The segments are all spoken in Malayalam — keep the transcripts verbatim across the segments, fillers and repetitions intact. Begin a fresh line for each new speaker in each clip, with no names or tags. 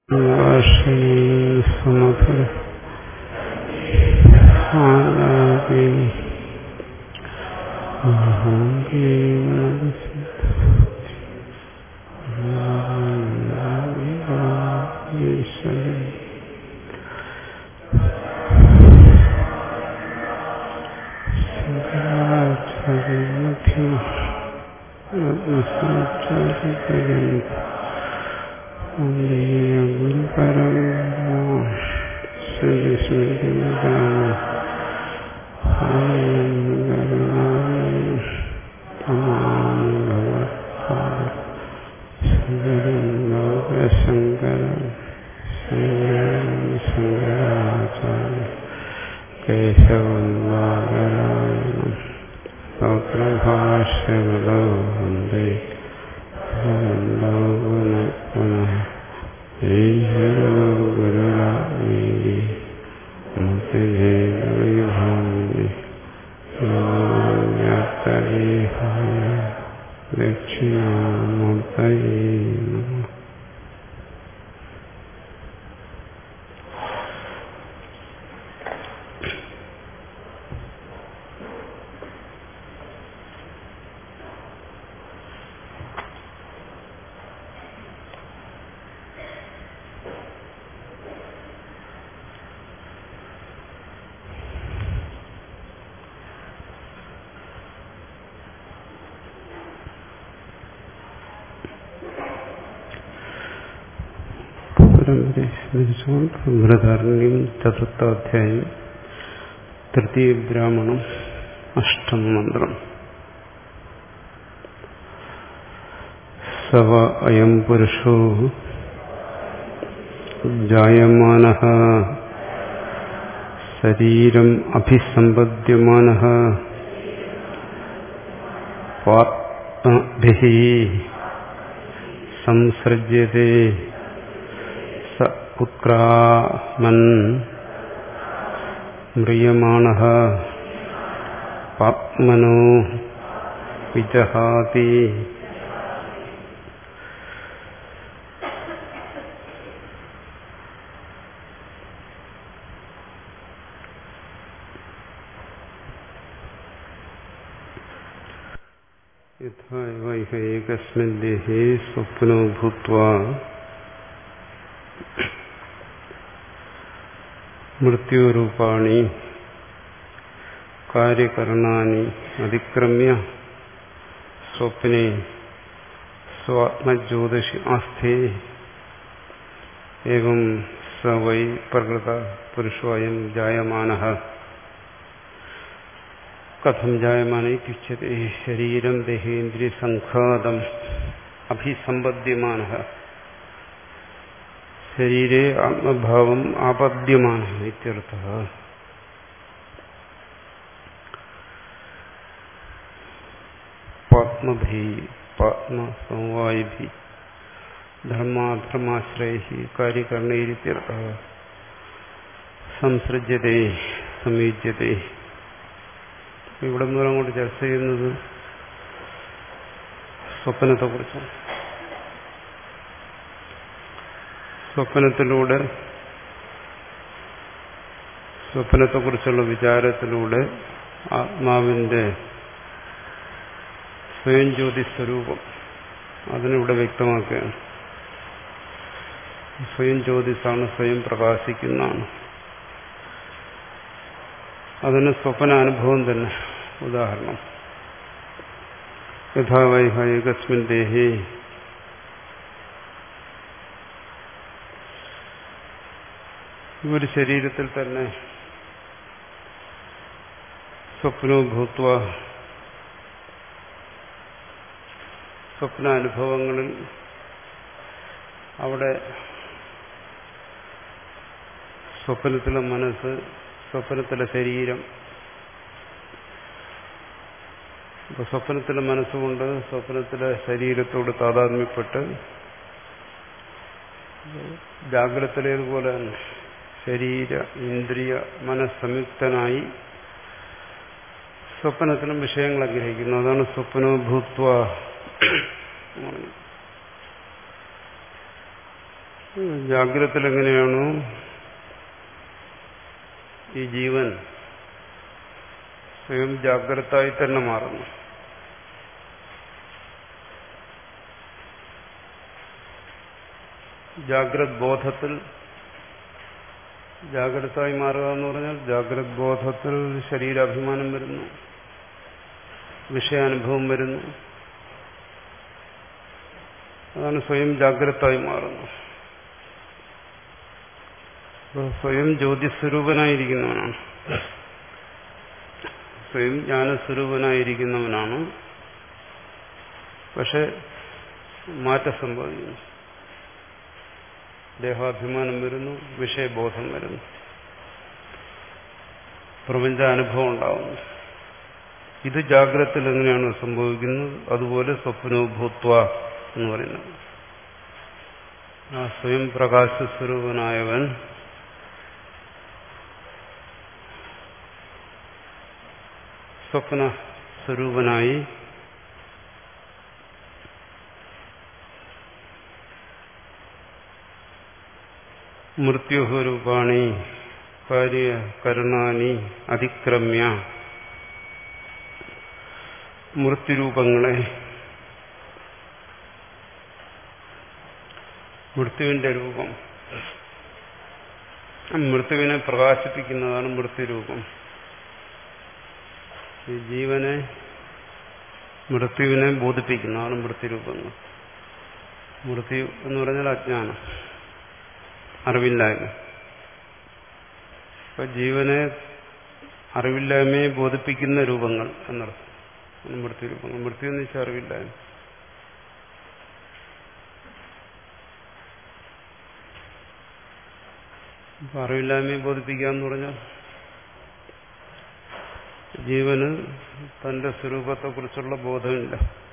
സമധുര ആലാപിനി ബൃഹദാരണ്യം ചതുർത്ഥാധ്യായം തൃതീയ ബ്രാഹ്മണം അഷ്ടമ മന്ത്രം. സവ അയം പുരുഷോ ജായമാനഃ ശരീരം അഭിസമ്പദ്യമാനഃ പാത്മഭിഃ സംസൃജ്യതേ ഉത്ക്രാമൻ മ്രിയമാണഃ പാപ്മനോ വിജഹാതി. യഥാ ഇഹ ഏകസ്മിൻ ദേഹേ സ്വപ്നോ ഭൂത്വാ മൃത്യുരൂപാണി കാര്യകരണാനി അതിക്രമ്യ സ്വപ്നെ സ്വാത്മജ്യോതിഷി ആസ്ഥേ ഏവം സ വൈ പ്രകൃത പുരുഷോയം ജായമാനഃ. കഥം ജായമാന ഇത്യുച്യത്തെ? ശരീരം ദേഹേന്ദ്രിയ സംഘാതം അഭിസമ്പദ്യമാനഃ ശരീരേ ആത്മഭാവം ആപദ്യമാനഃ ഇത്യർത്ഥഃ. പാത്മഭിഃ പാത്മസമവായിഭിഃ ധർമാധർമാശ്രയൈഃ കാര്യകരണൈരിത്യർത്ഥഃ. സംസൃജ്യതേ സംയുജ്യതേ. ഇവിടെ നിന്ന് അങ്ങോട്ട് ചർച്ച ചെയ്യുന്നത് സ്വപ്നത്തെക്കുറിച്ചാണ്. സ്വപ്നത്തിലൂടെ സ്വപ്നത്തെക്കുറിച്ചുള്ള വിചാരത്തിലൂടെ ആത്മാവിന്റെ സ്വയം ജ്യോതി സ്വരൂപം അതിനിവിടെ വ്യക്തമാക്കുകയാണ്. സ്വയം ജ്യോതിസാണ്, സ്വയം പ്രകാശിക്കുന്നതാണ്. അതിന് സ്വപ്നാനുഭവം തന്നെ ഉദാഹരണം. യഥാ വൈഹ ഏകസ്മിൻ ദേഹേ ഒരു ശരീരത്തിൽ തന്നെ സ്വപ്നോ ഭൂത്വ സ്വപ്നാനുഭവങ്ങളിൽ അവിടെ സ്വപ്നത്തിലെ മനസ്സ്, സ്വപ്നത്തിലെ ശരീരം, ഇപ്പൊ സ്വപ്നത്തിലെ മനസ്സുകൊണ്ട് സ്വപ്നത്തിലെ ശരീരത്തോട് താതാത്മ്യപ്പെട്ട് ജാഗ്രതയിലേതുപോലെ തന്നെ ശരീര ഇന്ദ്രിയ മനസ്സംയുക്തനായി സ്വപ്നത്തിലും വിഷയങ്ങൾ ഗ്രഹിക്കുന്നു. അതാണ് സ്വപ്നോ ഭൂത്വ. ജാഗ്രതത്തിൽ എങ്ങനെയാണോ ഈ ജീവൻ സ്വയം ജാഗ്രതായി തന്നെ മാറുന്നു, ജാഗ്രത് ബോധത്തിൽ ജാഗ്രതായി മാറുക എന്ന് പറഞ്ഞാൽ ജാഗ്രത് ബോധത്തിൽ ശരീരാഭിമാനം വരുന്നു, വിഷയാനുഭവം വരുന്നു, അതാണ് സ്വയം ജാഗ്രതായി മാറുന്നു. സ്വയം ജ്യോതിസ്വരൂപനായിരിക്കുന്നവനാണ്, സ്വയം ജ്ഞാനസ്വരൂപനായിരിക്കുന്നവനാണ്. പക്ഷെ മാറ്റം സംഭവിക്കുന്നു, ദേഹാഭിമാനം വരുന്നു, വിഷയബോധം വരുന്നു, പ്രപഞ്ചാനുഭവം ഉണ്ടാവുന്നു. ഇത് ജാഗ്രതത്തിൽ എങ്ങനെയാണ് സംഭവിക്കുന്നത്? അതുപോലെ സ്വപ്നോഭൂത്വ എന്ന് പറയുന്നത് ആ സ്വയം പ്രകാശസ്വരൂപനായവൻ സ്വപ്ന സ്വരൂപനായി മൃത്യുരൂപാണി കാര്യകരണാനി അതിക്രമ്യ മൃത്യുരൂപങ്ങളെ, മൃത്യുവിന്റെ രൂപം, മൃത്യുവിനെ പ്രകാശിപ്പിക്കുന്നതാണ് മൃത്യുരൂപം. ഈ ജീവനെ മൃത്യുവിനെ ബോധിപ്പിക്കുന്നതാണ് മൃത്യുരൂപങ്ങൾ. മൃത്യു എന്ന് പറഞ്ഞാൽ അജ്ഞാനം, അറിവില്ലായ്മ. അപ്പൊ ജീവനെ അറിവില്ലായ്മയെ ബോധിപ്പിക്കുന്ന രൂപങ്ങൾ എന്നർത്ഥം മൃത്യുരൂപങ്ങൾ. മൃത്യു എന്ന് വെച്ചാൽ അറിവില്ലായ്മ. അപ്പൊ അറിവില്ലായ്മയെ ബോധിപ്പിക്കുക എന്ന് പറഞ്ഞാൽ ജീവന് തന്റെ സ്വരൂപത്തെക്കുറിച്ചുള്ള ബോധമില്ല,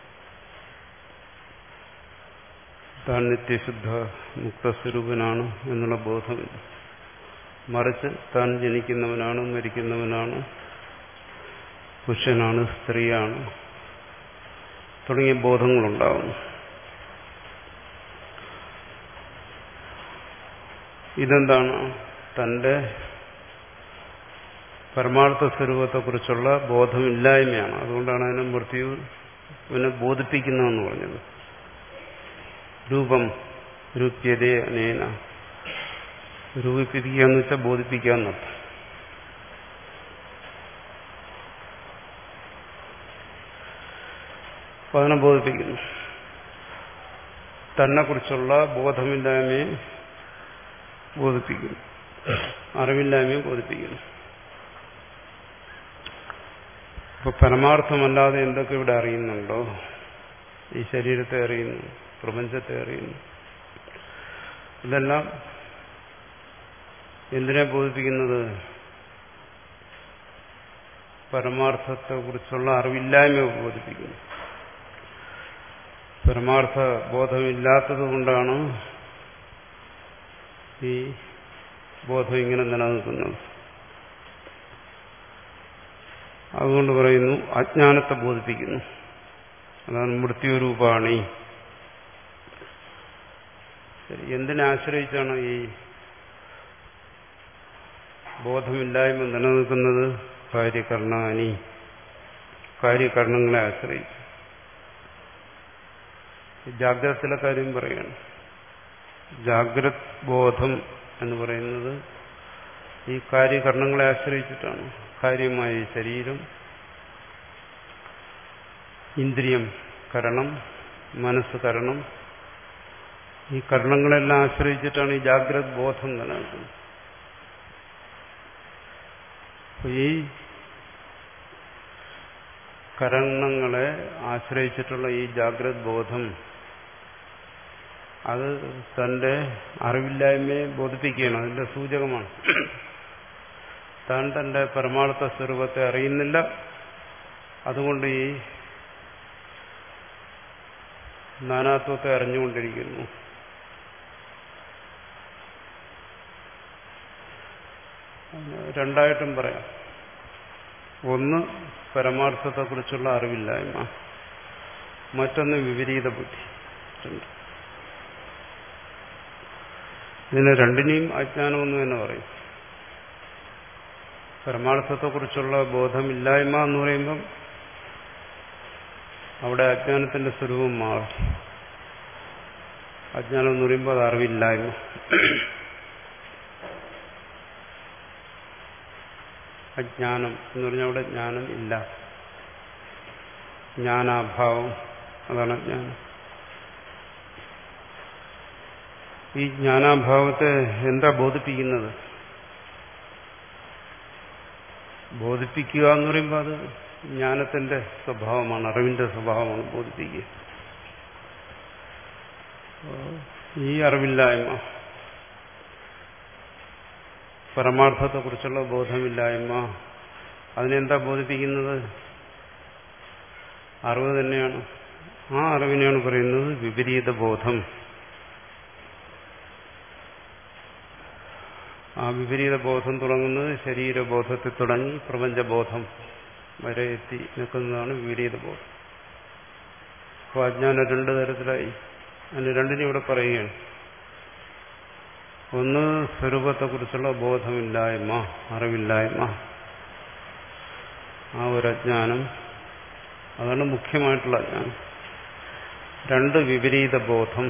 താൻ നിത്യശുദ്ധ മുക്തസ്വരൂപനാണ് എന്നുള്ള ബോധമില്ല. മറിച്ച് താൻ ജനിക്കുന്നവനാണ്, മരിക്കുന്നവനാണ്, പുരുഷനാണ്, സ്ത്രീയാണ് തുടങ്ങിയ ബോധങ്ങളുണ്ടാവുന്നു. ഇതെന്താണ്? തന്റെ പരമാർത്ഥ സ്വരൂപത്തെക്കുറിച്ചുള്ള ബോധമില്ലായ്മയാണ്. അതുകൊണ്ടാണ് അതിനെ മൃത്യുവിനെ ബോധിപ്പിക്കുന്നതെന്ന് പറഞ്ഞത്. രൂപം രൂപ്യതേ അനേന, രൂപിപ്പിക്കുക എന്ന് വെച്ചാൽ ബോധിപ്പിക്കുക എന്നർത്ഥം. അപ്പൊ അതിനെ ബോധിപ്പിക്കുന്നു. തന്നെക്കുറിച്ചുള്ള ബോധമില്ലായ്മയെ ബോധിപ്പിക്കുന്നു, അറിവില്ലായ്മയെ ബോധിപ്പിക്കുന്നു. അപ്പൊ പരമാർത്ഥമല്ലാതെ എന്തൊക്കെ ഇവിടെ അറിയുന്നുണ്ടോ? ഈ ശരീരത്തെ അറിയുന്നു, പ്രപഞ്ചത്തെ അറിയുന്നു. ഇതെല്ലാം എന്തിനെ ബോധിപ്പിക്കുന്നത്? പരമാർത്ഥത്തെ കുറിച്ചുള്ള അറിവില്ലായ്മ ബോധിപ്പിക്കുന്നു. പരമാർത്ഥ ബോധമില്ലാത്തത് കൊണ്ടാണ് ഈ ബോധം ഇങ്ങനെ നിലനിൽക്കുന്നത്. അതുകൊണ്ട് പറയുന്നു അജ്ഞാനത്തെ ബോധിപ്പിക്കുന്നു. അതാണ് മൃത്യുരൂപാണി. എന്തിനെ ആശ്രയിച്ചാണ് ഈ ബോധമില്ലായ്മ നിലനിൽക്കുന്നത്? കാര്യകരണാനി, കാര്യകരണങ്ങളെ ആശ്രയിച്ചു. ജാഗ്രതത്തിലെ കാര്യം പറയുകയാണ്. ജാഗ്രത് ബോധം എന്ന് പറയുന്നത് ഈ കാര്യകരണങ്ങളെ ആശ്രയിച്ചിട്ടാണ്. കാര്യമായ ശരീരം, ഇന്ദ്രിയം കരണം, മനസ്സ് കരണം, ഈ കരണങ്ങളെല്ലാം ആശ്രയിച്ചിട്ടാണ് ഈ ജാഗ്രത് ബോധം നിലനിൽക്കുന്നത്. ഈ കരണങ്ങളെ ആശ്രയിച്ചിട്ടുള്ള ഈ ജാഗ്രത് ബോധം അത് തന്റെ അറിവില്ലായ്മയെ ബോധിപ്പിക്കുകയാണ്. അതിന്റെ സൂചകമാണ്. താൻ തന്റെ പരമാർത്ഥ സ്വരൂപത്തെ അറിയുന്നില്ല. അതുകൊണ്ട് ഈ നാനാത്വത്തെ അറിഞ്ഞുകൊണ്ടിരിക്കുന്നു. രണ്ടായിട്ടും പറയാം. ഒന്ന് പരമാർത്ഥത്തെക്കുറിച്ചുള്ള അറിവില്ലായ്മ, മറ്റൊന്ന് വിപരീത ബുദ്ധി. ഇതിനെ രണ്ടിനെയും അജ്ഞാനമെന്ന് തന്നെ പറയും. പരമാർത്ഥത്തെക്കുറിച്ചുള്ള ബോധമില്ലായ്മ എന്ന് പറയുമ്പം അവിടെ അജ്ഞാനത്തിന്റെ സ്വരൂപം മാറും. അജ്ഞാനം എന്ന് പറയുമ്പോൾ അത് അറിവില്ലായ്മ. അജ്ഞാനം എന്ന് പറഞ്ഞാൽ അവിടെ ജ്ഞാനം ഇല്ല, ജ്ഞാനാഭാവം, അതാണ് അജ്ഞാനം. ഈ ജ്ഞാനാഭാവത്തെ എന്താ ബോധിപ്പിക്കുന്നത്? ബോധിപ്പിക്കുക എന്ന് പറയുമ്പോൾ അത് ജ്ഞാനത്തിന്റെ സ്വഭാവമാണ്, അറിവിന്റെ സ്വഭാവമാണ് ബോധിപ്പിക്കുക. ഈ അറിവില്ലായ്മ, പരമാർത്ഥത്തെക്കുറിച്ചുള്ള ബോധമില്ലായ്മ, അതിനെന്താ ബോധിപ്പിക്കുന്നത്? അറിവ് തന്നെയാണ്. ആ അറിവിനെയാണ് പറയുന്നത് വിപരീത ബോധം. ആ വിപരീത ബോധം തുടങ്ങുന്നത് ശരീരബോധത്തിൽ തുടങ്ങി പ്രപഞ്ചബോധം വരെ എത്തി നിൽക്കുന്നതാണ് വിപരീത ബോധം. അപ്പോൾ അജ്ഞാനം രണ്ടു തരത്തിലായി. അതിന് രണ്ടിനും ഇവിടെ പറയുകയാണ്. ഒന്ന് സ്വരൂപത്തെക്കുറിച്ചുള്ള ബോധമില്ലായ്മ, അറിവില്ലായ്മ, ആ ഒരു അജ്ഞാനം, അതാണ് മുഖ്യമായിട്ടുള്ള അജ്ഞാനം. രണ്ട് വിപരീത ബോധം,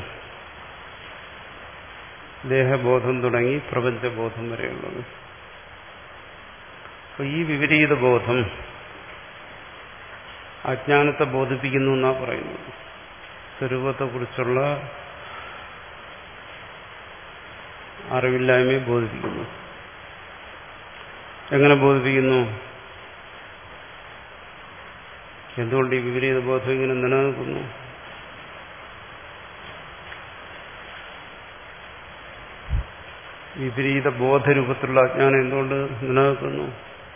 ദേഹബോധം തുടങ്ങി പ്രപഞ്ചബോധം വരെയുള്ളത്. അപ്പോൾ ഈ വിപരീത ബോധം അജ്ഞാനത്തെ ബോധിപ്പിക്കുന്നു എന്നാണ് പറയുന്നത്. സ്വരൂപത്തെക്കുറിച്ചുള്ള അറിവില്ലായ്മയെ ബോധിപ്പിക്കുന്നു. എങ്ങനെ ബോധിപ്പിക്കുന്നു? എന്തുകൊണ്ട് ഈ വിപരീത ബോധം ഇങ്ങനെ നിലനിൽക്കുന്നു? വിപരീത ബോധരൂപത്തിലുള്ള അജ്ഞാനം എന്തുകൊണ്ട് നിലനിൽക്കുന്നു?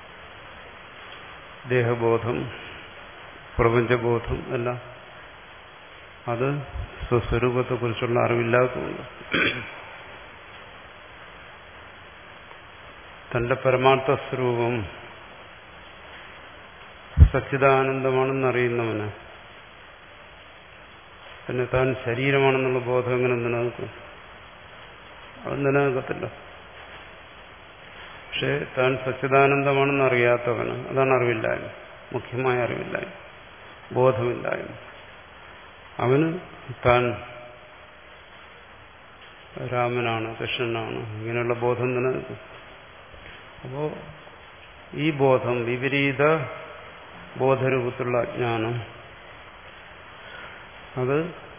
ദേഹബോധം, പ്രപഞ്ചബോധം എല്ലാം അത് സ്വസ്വരൂപത്തെക്കുറിച്ചുള്ള അറിവില്ലാത്തതുകൊണ്ട്. തന്റെ പരമാർത്ഥ സ്വരൂപം സച്ചിദാനന്ദമാണെന്നറിയുന്നവന് പിന്നെ താൻ ശരീരമാണെന്നുള്ള ബോധം എങ്ങനെ നിലനിൽക്കും? അത് നിലനിൽക്കത്തില്ല. പക്ഷെ താൻ സച്ചിദാനന്ദമാണെന്ന് അറിയാത്തവന്, അതാണ് അറിവില്ലായ്മ, മുഖ്യമായ അറിവില്ലായ്മ, ബോധമില്ലായ്മ. അവന് താൻ രാമനാണ്, കൃഷ്ണനാണ്, ഇങ്ങനെയുള്ള ബോധം നിലനിൽക്കും. അപ്പോ ഈ ബോധം, വിപരീത ബോധരൂപത്തിലുള്ള അജ്ഞാനം, അത്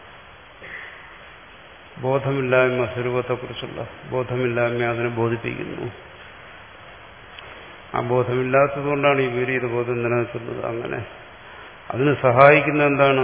ബോധമില്ലായ്മ, സ്വരൂപത്തെക്കുറിച്ചുള്ള ബോധമില്ലായ്മ അതിനെ ബോധിപ്പിക്കുന്നു. ആ ബോധമില്ലാത്തതുകൊണ്ടാണ് ഈ വിപരീത ബോധം നിലനിൽക്കുന്നത്. അങ്ങനെ അതിന് സഹായിക്കുന്ന എന്താണ്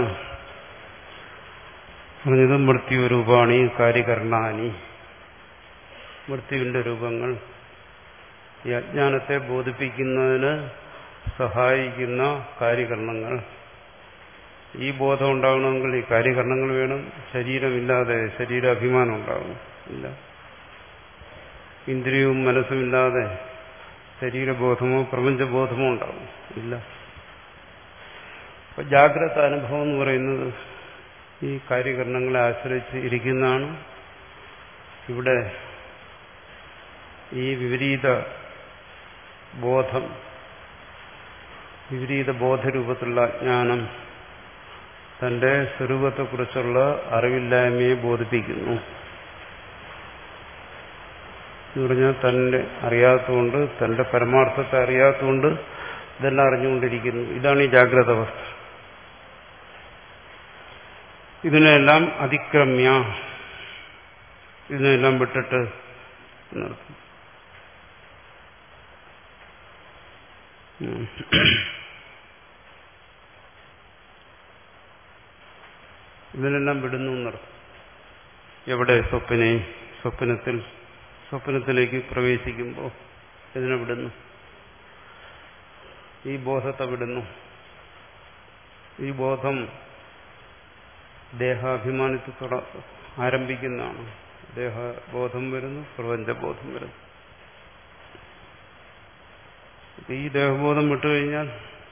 പറഞ്ഞത്? മൃത്യുരൂപാണി കാര്യകരണാനി, മൃത്യുവിന്റെ രൂപങ്ങൾ ഈ അജ്ഞാനത്തെ ബോധിപ്പിക്കുന്നതിന് സഹായിക്കുന്ന കാര്യകരണങ്ങൾ. ഈ ബോധം ഉണ്ടാകണമെങ്കിൽ ഈ കാര്യകരണങ്ങൾ വേണം. ശരീരമില്ലാതെ ശരീരാഭിമാനം ഉണ്ടാകണം ഇല്ല. ഇന്ദ്രിയവും മനസ്സുമില്ലാതെ ശരീരബോധമോ പ്രപഞ്ചബോധമോ ഉണ്ടാകും ഇല്ല. അപ്പൊ ജാഗ്രത അനുഭവം എന്ന് പറയുന്നത് ഈ കാര്യകരണങ്ങളെ ആശ്രയിച്ച് ഇരിക്കുന്നതാണ്. ഇവിടെ ഈ വിപരീത ബോധം, വിപരീത ബോധരൂപത്തിലുള്ള അജ്ഞാനം തന്റെ സ്വരൂപത്തെക്കുറിച്ചുള്ള അറിവില്ലായ്മയെ ബോധിപ്പിക്കുന്നു. എന്ന് പറഞ്ഞാൽ തന്നെ അറിയാത്തതുകൊണ്ട്, തന്റെ പരമാർത്ഥത്തെ അറിയാത്തതുകൊണ്ട് ഇതെല്ലാം അറിഞ്ഞുകൊണ്ടിരിക്കുന്നു. ഇതാണ് ഈ ജാഗ്രത അവസ്ഥ. ഇതിനെല്ലാം അതിക്രമ്യ, ഇതിനെല്ലാം വിട്ടിട്ട് എന്നർത്ഥം. ഇതിനെല്ലാം വിടുന്നു എന്നർത്ഥം. എവിടെ? സ്വപ്നെ, സ്വപ്നത്തിൽ, സ്വപ്നത്തിലേക്ക് പ്രവേശിക്കുമ്പോൾ ഇതിനെ വിടുന്നു. ഈ ബോധത്തെ വിടുന്നു. ഈ ബോധം ദേഹാഭിമാനത്തിൽ ആരംഭിക്കുന്നതാണ്. ദേഹബോധം വരുന്നു, പ്രപഞ്ചബോധം വരുന്നു. ഈ ദേഹബോധം വിട്ടുകഴിഞ്ഞാൽ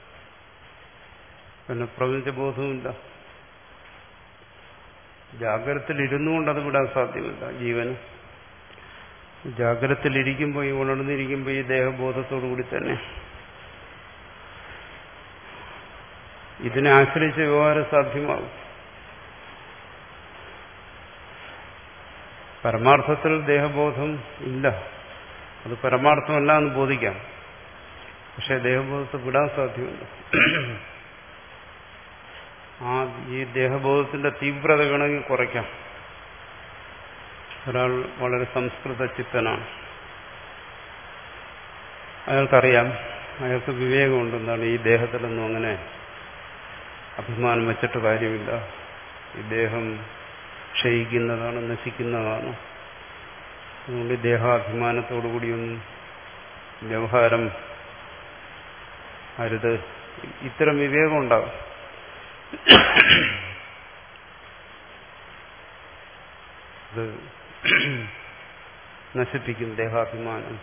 പിന്നെ പ്രപഞ്ചബോധവുമില്ല. ജാഗ്രതത്തിൽ ഇരുന്നു കൊണ്ട് അത് വിടാൻ സാധ്യമല്ല ജീവന്. ജാഗ്രതത്തിലിരിക്കുമ്പോൾ ഈ ഉണർന്നിരിക്കുമ്പോൾ ഈ ദേഹബോധത്തോടു കൂടി തന്നെ ഇതിനെ ആശ്രയിച്ച് വ്യവഹാരം സാധ്യമാകും. പരമാർത്ഥത്തിൽ ദേഹബോധം ഇല്ല, അത് പരമാർത്ഥമല്ല എന്ന് ബോധിക്കാം. പക്ഷെ ദേഹബോധത്തെ വിടാൻ സാധ്യമല്ല. ആ ഈ ദേഹബോധത്തിന്റെ തീവ്രത വേണമെങ്കിൽ കുറയ്ക്കാം. ഒരാൾ വളരെ സംസ്കൃത ചിത്തനാണ്, അയാൾക്കറിയാം, അയാൾക്ക് വിവേകമുണ്ടെന്നാണ് ഈ ദേഹത്തിലൊന്നും അങ്ങനെ അഭിമാനം വെച്ചിട്ട് കാര്യമില്ല, ഈ ദേഹം ക്ഷയിക്കുന്നതാണ്, നശിക്കുന്നതാണ്, അതുകൊണ്ട് ദേഹാഭിമാനത്തോടു കൂടിയൊന്നും വ്യവഹാരം അരുത്, ഇത്തരം വിവേകം ഉണ്ടാകും. അത് നശിപ്പിക്കും ദേഹാഭിമാനം.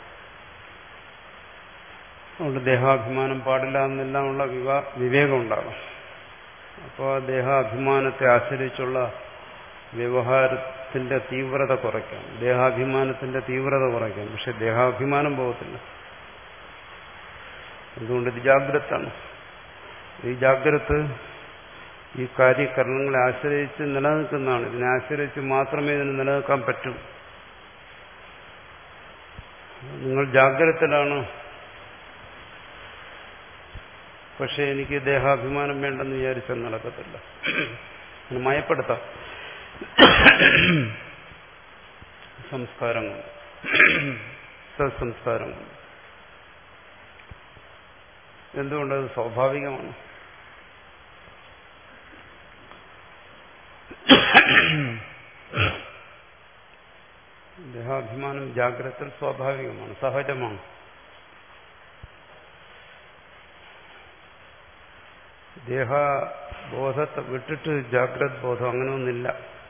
അതുകൊണ്ട് ദേഹാഭിമാനം പാടില്ല എന്നെല്ലാമുള്ള വിവാ വിവേകം ഉണ്ടാകും. അപ്പോൾ ആ ദേഹാഭിമാനത്തെ ആശ്രയിച്ചുള്ള വ്യവഹാരത്തിന്റെ തീവ്രത കുറയ്ക്കാം, ദേഹാഭിമാനത്തിന്റെ തീവ്രത കുറയ്ക്കാം. പക്ഷെ ദേഹാഭിമാനം പോകത്തില്ല. അതുകൊണ്ട് ഇത് ജാഗ്രതാണ്. ഈ ജാഗ്രത ഈ കാര്യകരണങ്ങളെ ആശ്രയിച്ച് നിലനിൽക്കുന്നതാണ്. ഇതിനെ ആശ്രയിച്ച് മാത്രമേ ഇതിന് നിലനിൽക്കാൻ പറ്റൂ. നിങ്ങൾ ജാഗ്രതത്തിലാണ്, പക്ഷെ എനിക്ക് ദേഹാഭിമാനം വേണ്ടെന്ന് വിചാരിച്ചാൽ നടക്കത്തില്ല. മയപ്പെടുത്താം സംസ്കാരങ്ങൾ, സത്സംസ്കാരങ്ങൾ. എന്തുകൊണ്ടത് സ്വാഭാവികമാണ്. ദേഹാഭിമാനം ജാഗ്രത സ്വാഭാവികമാണ്, സഹജമാണ്. ദേഹബോധത്തെ വിട്ടിട്ട് ജാഗ്രത് ബോധം അങ്ങനെയൊന്നില്ല.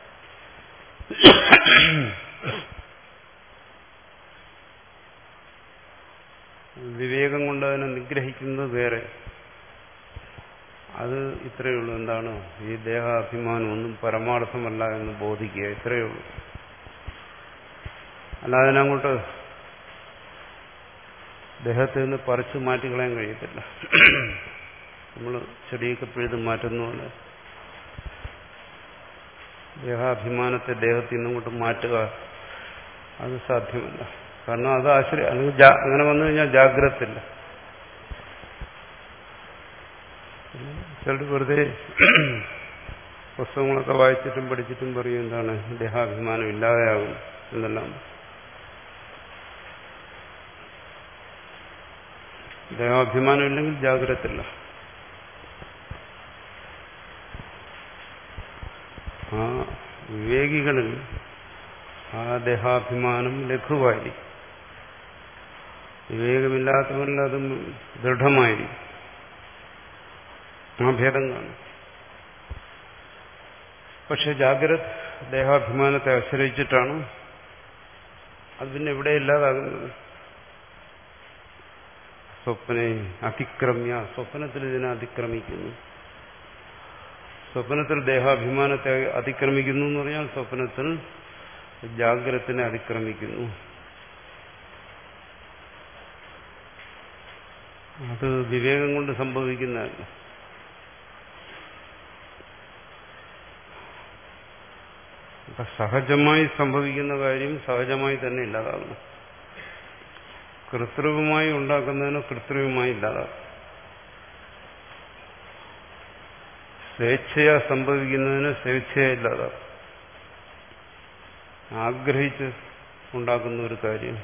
വിവേകം കൊണ്ട് അതിനെ നിഗ്രഹിക്കുന്നത് വേറെ. അത് ഇത്രയേ ഉള്ളൂ. എന്താണ്? ഈ ദേഹാഭിമാനം ഒന്നും പരമാർത്ഥമല്ല എന്ന് ബോധിക്കുക, ഇത്രയേ ഉള്ളൂ. അല്ലാതെ അതിനങ്ങോട്ട് ദേഹത്തിൽ നിന്ന് പറിച്ചു മാറ്റിക്കളയാൻ കഴിയത്തില്ല. നമ്മൾ ചെടിയൊക്കെ പിഴുത് മാറ്റുന്ന പോലെ ദേഹാഭിമാനത്തെ ദേഹത്തിൽ നിന്നങ്ങോട്ട് മാറ്റുക അത് സാധ്യമല്ല. കാരണം അത് ആശ്രയ അല്ലെങ്കിൽ അങ്ങനെ വന്നു കഴിഞ്ഞാൽ ജാഗ്രതയില്ല. ചിലർ വെറുതെ പുസ്തകങ്ങളൊക്കെ വായിച്ചിട്ടും പഠിച്ചിട്ടും പറയും എന്താണ് ദേഹാഭിമാനം ഇല്ലാതെയാകും എന്നെല്ലാം. ദേഹാഭിമാനം ഇല്ലെങ്കിൽ ജാഗ്രതയില്ല. ആ വിവേകികളിൽ ആ ദേഹാഭിമാനം ലഘുവായിരിക്കും, വിവേകമില്ലാത്തവരിൽ അതും ദൃഢമായിരിക്കും. ആ ഭേദം കാണും. പക്ഷെ ജാഗ്രത ദേഹാഭിമാനത്തെ ആശ്രയിച്ചിട്ടാണ്. അത് പിന്നെ എവിടെ ഇല്ലാതാകുന്നത്? സ്വപ്നെ അതിക്രമ്യ, സ്വപ്നത്തിൽ ഇതിനെ അതിക്രമിക്കുന്നു. സ്വപ്നത്തിൽ ദേഹാഭിമാനത്തെ അതിക്രമിക്കുന്നു എന്ന് പറഞ്ഞാൽ സ്വപ്നത്തിൽ ജാഗ്രതത്തിനെ അതിക്രമിക്കുന്നു. അത് വിവേകം കൊണ്ട് സംഭവിക്കുന്നതല്ല. അപ്പൊ സഹജമായി സംഭവിക്കുന്ന കാര്യം സഹജമായി തന്നെ ഇല്ലാതാകുന്നു. കൃത്രിമമായി ഉണ്ടാക്കുന്നതിന് കൃത്രിമമായി ഇല്ലാതാകും. സ്വേച്ഛയാ സംഭവിക്കുന്നതിന് സ്വേച്ഛയാ ഇല്ലാതാകും. ആഗ്രഹിച്ച് ഉണ്ടാക്കുന്ന ഒരു കാര്യം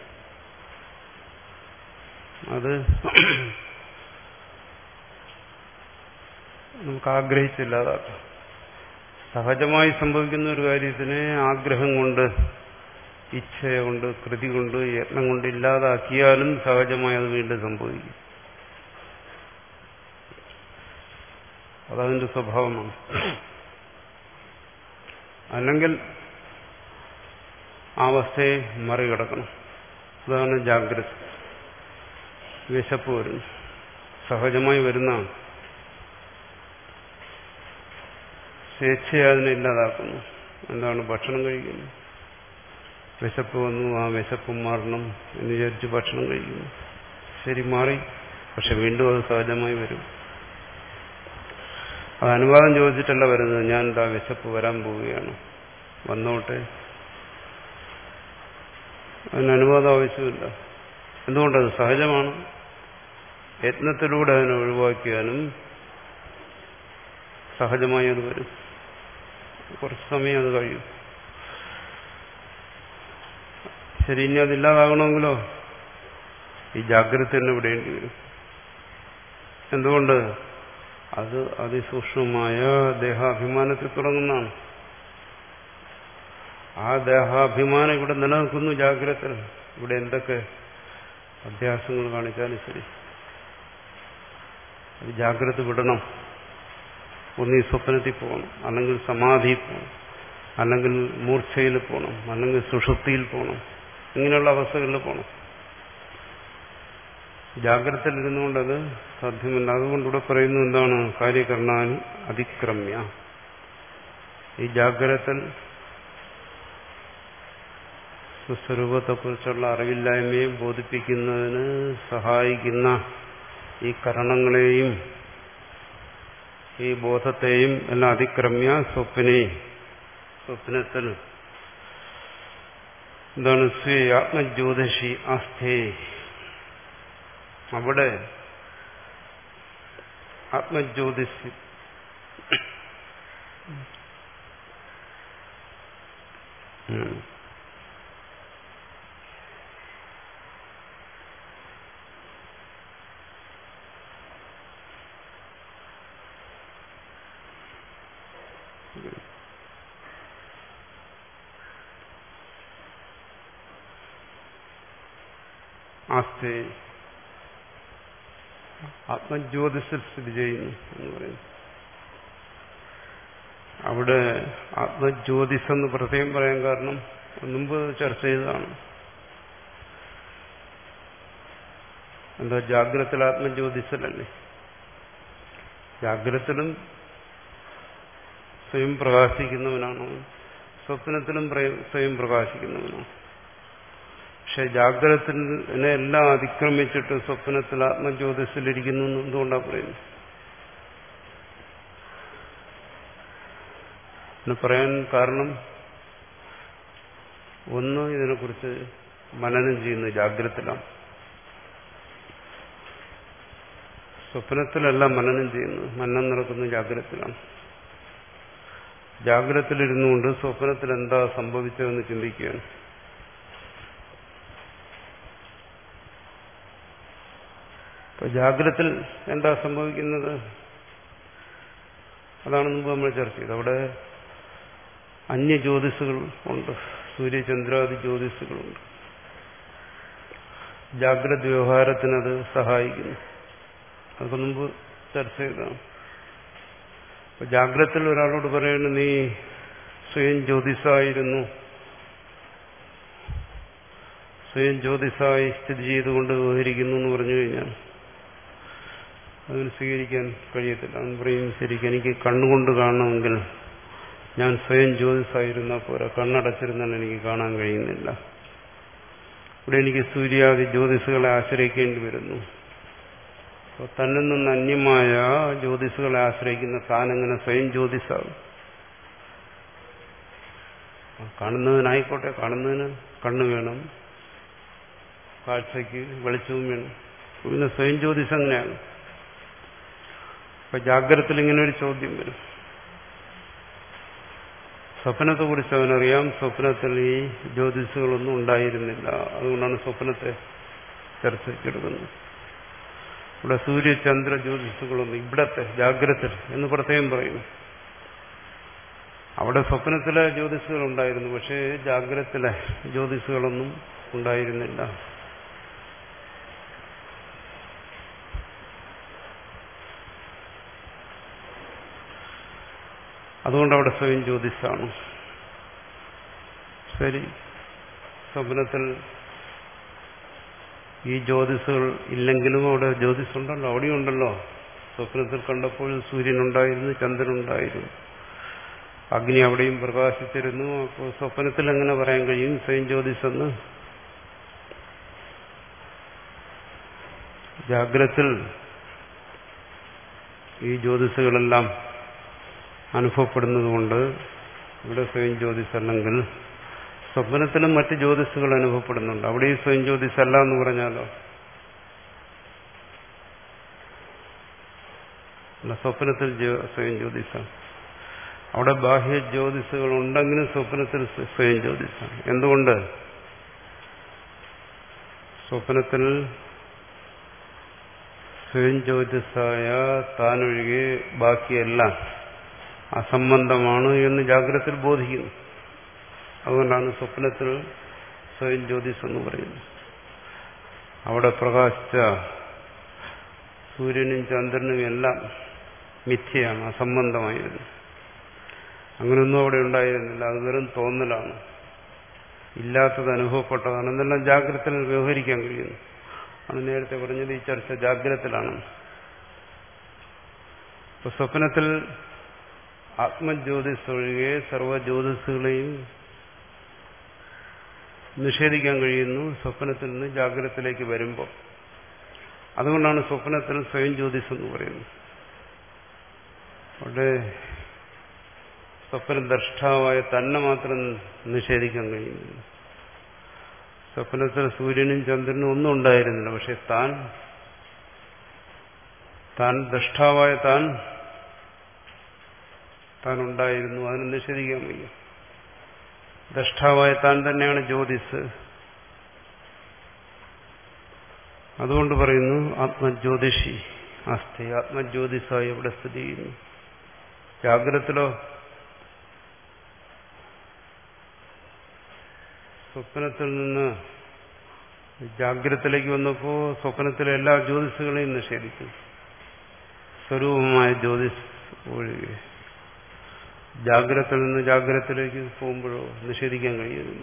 അത് നമുക്ക് ആഗ്രഹിച്ചില്ലാതാക്കാം. സഹജമായി സംഭവിക്കുന്ന ഒരു കാര്യത്തിനെ ആഗ്രഹം കൊണ്ട്, ഇച്ഛയുണ്ട്, കൃതി കൊണ്ട്, യത്നം കൊണ്ട് ഇല്ലാതാക്കിയാലും സഹജമായി അത് വീണ്ടും സംഭവിക്കും. അതതിന്റെ സ്വഭാവമാണ്. അല്ലെങ്കിൽ ആ അവസ്ഥയെ മറികടക്കണം. അതാണ് ജാഗ്രത. വിശപ്പ് വരുന്നു, സഹജമായി വരുന്ന സ്വേച്ഛയെ അതിനെ ഇല്ലാതാക്കുന്നു. എന്താണ്? ഭക്ഷണം കഴിക്കുന്നു. വിശപ്പ് വന്നു, ആ വിശപ്പും മാറണം എന്ന് വിചാരിച്ച് ഭക്ഷണം കഴിക്കുന്നു. ശരി, മാറി. പക്ഷെ വീണ്ടും അത് സഹജമായി വരും. അത് അനുവാദം ചോദിച്ചിട്ടല്ല വരുന്നത്. ഞാൻ എന്താ വിശപ്പ് വരാൻ പോവുകയാണ്, വന്നോട്ടെ. അതിന് അനുവാദം ആവശ്യമില്ല. എന്തുകൊണ്ടത് സഹജമാണ്. യത്നത്തിലൂടെ അതിനെ ഒഴിവാക്കിയാലും സഹജമായി അത് വരും. കുറച്ച് സമയം അത് കഴിയും. ശരി, ഇനി അതില്ലാതാകണമെങ്കിലോ ഈ ജാഗ്രത തന്നെ വിടേണ്ടി വരും. എന്തുകൊണ്ട്? അത് അതിസൂക്ഷ്മമായ ദേഹാഭിമാനത്തിൽ തുടങ്ങുന്നതാണ്. ആ ദേഹാഭിമാനം ഇവിടെ നിലനിൽക്കുന്നു ജാഗ്രത. ഇവിടെ എന്തൊക്കെ അഭ്യാസങ്ങൾ കാണിച്ചാലും ശരി, അത് ജാഗ്രത വിടണം. ഒന്നീ സ്വപ്നത്തിൽ പോകണം, അല്ലെങ്കിൽ സമാധിയിൽ പോകണം, അല്ലെങ്കിൽ മൂർച്ഛയിൽ പോകണം, അല്ലെങ്കിൽ സുഷുപ്തിയിൽ പോകണം. ഇങ്ങനെയുള്ള അവസ്ഥകളിൽ പോകണം. ജാഗ്രതയിലിരുന്നുകൊണ്ടത് സാധ്യമല്ല. അതുകൊണ്ടിവിടെ പറയുന്നത് എന്താണ്? കാര്യകരണാനി അതിക്രമ്യ. ഈ ജാഗ്രത സ്വസ്വരൂപത്തെക്കുറിച്ചുള്ള അറിവില്ലായ്മയെ ബോധിപ്പിക്കുന്നതിന് സഹായിക്കുന്ന ഈ കരണങ്ങളെയും ഈ ബോധത്തെയും എല്ലാം അതിക്രമ്യ സ്വപ്നെ, സ്വപ്നത്തിൽ എന്താണ്? സ്വേ ആത്മജ്യോതിഷി ആസ്ഥേ. അവിടെ ആത്മജ്യോതിഷി ആസ്ഥേ ആത്മജ്യോതിസിൽ സ്ഥിതി ചെയ്യുന്നു എന്ന് പറയുന്നു. അവിടെ ആത്മജ്യോതിസ് എന്ന് പ്രത്യേകം പറയാൻ കാരണം മുമ്പ് ചർച്ച ചെയ്തതാണ്. എന്താ? ജാഗ്രതത്തിൽ ആത്മജ്യോതിസിലല്ലേ? ജാഗ്രതത്തിലും സ്വയം പ്രകാശിക്കുന്നവനാണ്, സ്വപ്നത്തിലും സ്വയം പ്രകാശിക്കുന്നവനാണ്. പക്ഷെ ജാഗ്രതത്തിനെ എല്ലാം അതിക്രമിച്ചിട്ട് സ്വപ്നത്തിൽ ആത്മജ്യോതിസിലിരിക്കുന്നു എന്തുകൊണ്ടാണ് പറയുന്നത്? പറയാൻ കാരണം ഒന്ന്, ഇതിനെക്കുറിച്ച് മനനം ചെയ്യുന്നത് ജാഗ്രതത്തിലാണ്. സ്വപ്നത്തിലല്ല മനനം ചെയ്യുന്നത്, മനനം നടക്കുന്നത് ജാഗ്രതത്തിലാണ്. ജാഗ്രതത്തിലിരുന്നുകൊണ്ട് സ്വപ്നത്തിൽ എന്താ സംഭവിച്ചതെന്ന് ചിന്തിക്കുകയാണ്. ഇപ്പൊ ജാഗ്രതത്തിൽ എന്താ സംഭവിക്കുന്നത്? അതാണ് മുമ്പ് നമ്മൾ ചർച്ച ചെയ്തത്. അവിടെ അന്യജ്യോതിസുകൾ ഉണ്ട്, സൂര്യചന്ദ്രാദി ജ്യോതിസുകളുണ്ട്. ജാഗ്രത വ്യവഹാരത്തിനത് സഹായിക്കുന്നു. അതൊക്കെ മുമ്പ് ചർച്ച ചെയ്തതാണ്. അപ്പൊ ജാഗ്രതത്തിൽ ഒരാളോട് പറയുന്നു, നീ സ്വയം ജ്യോതിസായിരുന്നു, സ്വയം ജ്യോതിസായി സ്ഥിതി ചെയ്തുകൊണ്ട് വ്യവഹരിക്കുന്നു എന്ന് പറഞ്ഞു കഴിഞ്ഞാൽ അതിന് സ്വീകരിക്കാൻ കഴിയത്തില്ല. അവൻ പറയും, ശരിക്കും എനിക്ക് കണ്ണുകൊണ്ട് കാണണമെങ്കിൽ ഞാൻ സ്വയം ജ്യോതിസായിരുന്നാൽ പോരാ, കണ്ണടച്ചിരുന്നാൽ എനിക്ക് കാണാൻ കഴിയുന്നില്ല. ഇവിടെ എനിക്ക് സൂര്യാദി ജ്യോതിസുകളെ ആശ്രയിക്കേണ്ടി വരുന്നു. അപ്പോൾ തന്നിൽ നിന്ന് അന്യമായ ജ്യോതിസുകളെ ആശ്രയിക്കുന്ന താനെങ്ങനെ സ്വയം ജ്യോതിസാകും? കാണുന്നതിനായിക്കോട്ടെ, കാണുന്നതിന് കണ്ണ് വേണം, കാഴ്ചയ്ക്ക് വെളിച്ചവും വേണം. പിന്നെ സ്വയം ജ്യോതിസ് അങ്ങനെയാണ്. അപ്പൊ ജാഗ്രതത്തിൽ ഇങ്ങനെ ഒരു ചോദ്യം വരും. സ്വപ്നത്തെ കുറിച്ച് അവനറിയാം, സ്വപ്നത്തിൽ ഈ ജ്യോതിസുകളൊന്നും ഉണ്ടായിരുന്നില്ല. അതുകൊണ്ടാണ് സ്വപ്നത്തെ ചർച്ചയ്ക്കെടുക്കുന്നത്. ഇവിടെ സൂര്യചന്ദ്ര ജ്യോതിസുകളൊന്നും ഇവിടത്തെ ജാഗ്രത എന്ന് പ്രത്യേകം പറയുന്നു. അവിടെ സ്വപ്നത്തിലെ ജ്യോതിസുകൾ ഉണ്ടായിരുന്നു, പക്ഷേ ജാഗ്രതത്തിലെ ജ്യോതിസുകളൊന്നും ഉണ്ടായിരുന്നില്ല. അതുകൊണ്ട് അവിടെ സ്വയം ജ്യോതിസാണ്. ശരി, സ്വപ്നത്തിൽ ഈ ജ്യോതിസുകൾ ഇല്ലെങ്കിലും അവിടെ ജ്യോതിസുണ്ടല്ലോ, അവിടെയുണ്ടല്ലോ. സ്വപ്നത്തിൽ കണ്ടപ്പോൾ സൂര്യനുണ്ടായിരുന്നു, ചന്ദ്രനുണ്ടായിരുന്നു. അഗ്നി അവിടെയും പ്രകാശിച്ചിരുന്നു. അപ്പോൾ സ്വപ്നത്തിൽ എങ്ങനെ പറയാൻ കഴിയും സ്വയം ജ്യോതിസെന്ന്? ജാഗ്രത്തിൽ ഈ ജ്യോതിസുകളെല്ലാം അനുഭവപ്പെടുന്നതുകൊണ്ട് ഇവിടെ സ്വയം ജ്യോതിസല്ലെങ്കിൽ സ്വപ്നത്തിലും മറ്റ് ജ്യോതിസുകൾ അനുഭവപ്പെടുന്നുണ്ട്. അവിടെയും സ്വയം ജ്യോതിസല്ല എന്ന് പറഞ്ഞാലോ? അല്ല, സ്വപ്നത്തിൽ സ്വയം ജ്യോതിസാണ്. അവിടെ ബാഹ്യ ജ്യോതിസുകൾ ഉണ്ടെങ്കിലും സ്വപ്നത്തിൽ സ്വയം ജ്യോതിസാണ്. എന്തുകൊണ്ട്? സ്വപ്നത്തിൽ സ്വയം ജ്യോതിസായ താനൊഴികെ ബാക്കിയെല്ലാം അസംബന്ധമാണ് എന്ന് ജാഗ്രതയിൽ ബോധിക്കുന്നു. അതുകൊണ്ടാണ് സ്വപ്നത്തിൽ സ്വയം ജ്യോതിസ് എന്ന് പറയുന്നത്. അവിടെ പ്രകാശിച്ച സൂര്യനും ചന്ദ്രനും എല്ലാം മിഥ്യയാണ്, അസംബന്ധമായിരുന്നു. അങ്ങനെയൊന്നും അവിടെ ഉണ്ടായിരുന്നില്ല. അത് വെറും തോന്നലാണ്, ഇല്ലാത്തത് അനുഭവപ്പെട്ടതാണ്. എന്നെല്ലാം ജാഗ്രതയിൽ വ്യവഹരിക്കാൻ കഴിയുന്നു. ആണ് നേരത്തെ പറഞ്ഞത് ഈ ചർച്ച ജാഗ്രതത്തിലാണ്. ഇപ്പൊ സ്വപ്നത്തിൽ ആത്മജ്യോതിസ് ഒഴികെ സർവ്വ ജ്യോതിസുകളെയും നിഷേധിക്കാൻ കഴിയുന്നു സ്വപ്നത്തിൽ നിന്ന് ജാഗ്രതത്തിലേക്ക് വരുമ്പോൾ. അതുകൊണ്ടാണ് സ്വപ്നത്തിൽ സ്വയം ജ്യോതിസ് എന്ന് പറയുന്നത്. അവിടെ സ്വപ്ന ദ്രഷ്ടാവായ തന്നെ മാത്രം നിഷേധിക്കാൻ കഴിയുന്നില്ല. സ്വപ്നത്തിൽ സൂര്യനും ചന്ദ്രനും ഒന്നും ഉണ്ടായിരുന്നില്ല. പക്ഷെ താൻ താൻ ദ്രഷ്ടാവായ താൻ താൻ ഉണ്ടായിരുന്നു. അതിനെ നിഷേധിക്കാൻ വയ്യ. ദ്രഷ്ടാവായ താൻ തന്നെയാണ് ജ്യോതിസ്. അതുകൊണ്ട് പറയുന്നു ആത്മജ്യോതിഷി അസ്ഥി, ആത്മജ്യോതിസായി ഇവിടെ സ്ഥിതി ചെയ്യുന്നു. ജാഗ്രതത്തിലോ സ്വപ്നത്തിൽ നിന്ന് ജാഗ്രതത്തിലേക്ക് വന്നപ്പോൾ സ്വപ്നത്തിലെ എല്ലാ ജ്യോതിസുകളെയും നിഷേധിക്കും. സ്വരൂപമായ ജ്യോതിസ് ഒഴികെ ജാഗ്രതയിൽ നിന്ന് ജാഗ്രതത്തിലേക്ക് പോകുമ്പോഴോ നിഷേധിക്കാൻ കഴിയുന്നില്ല.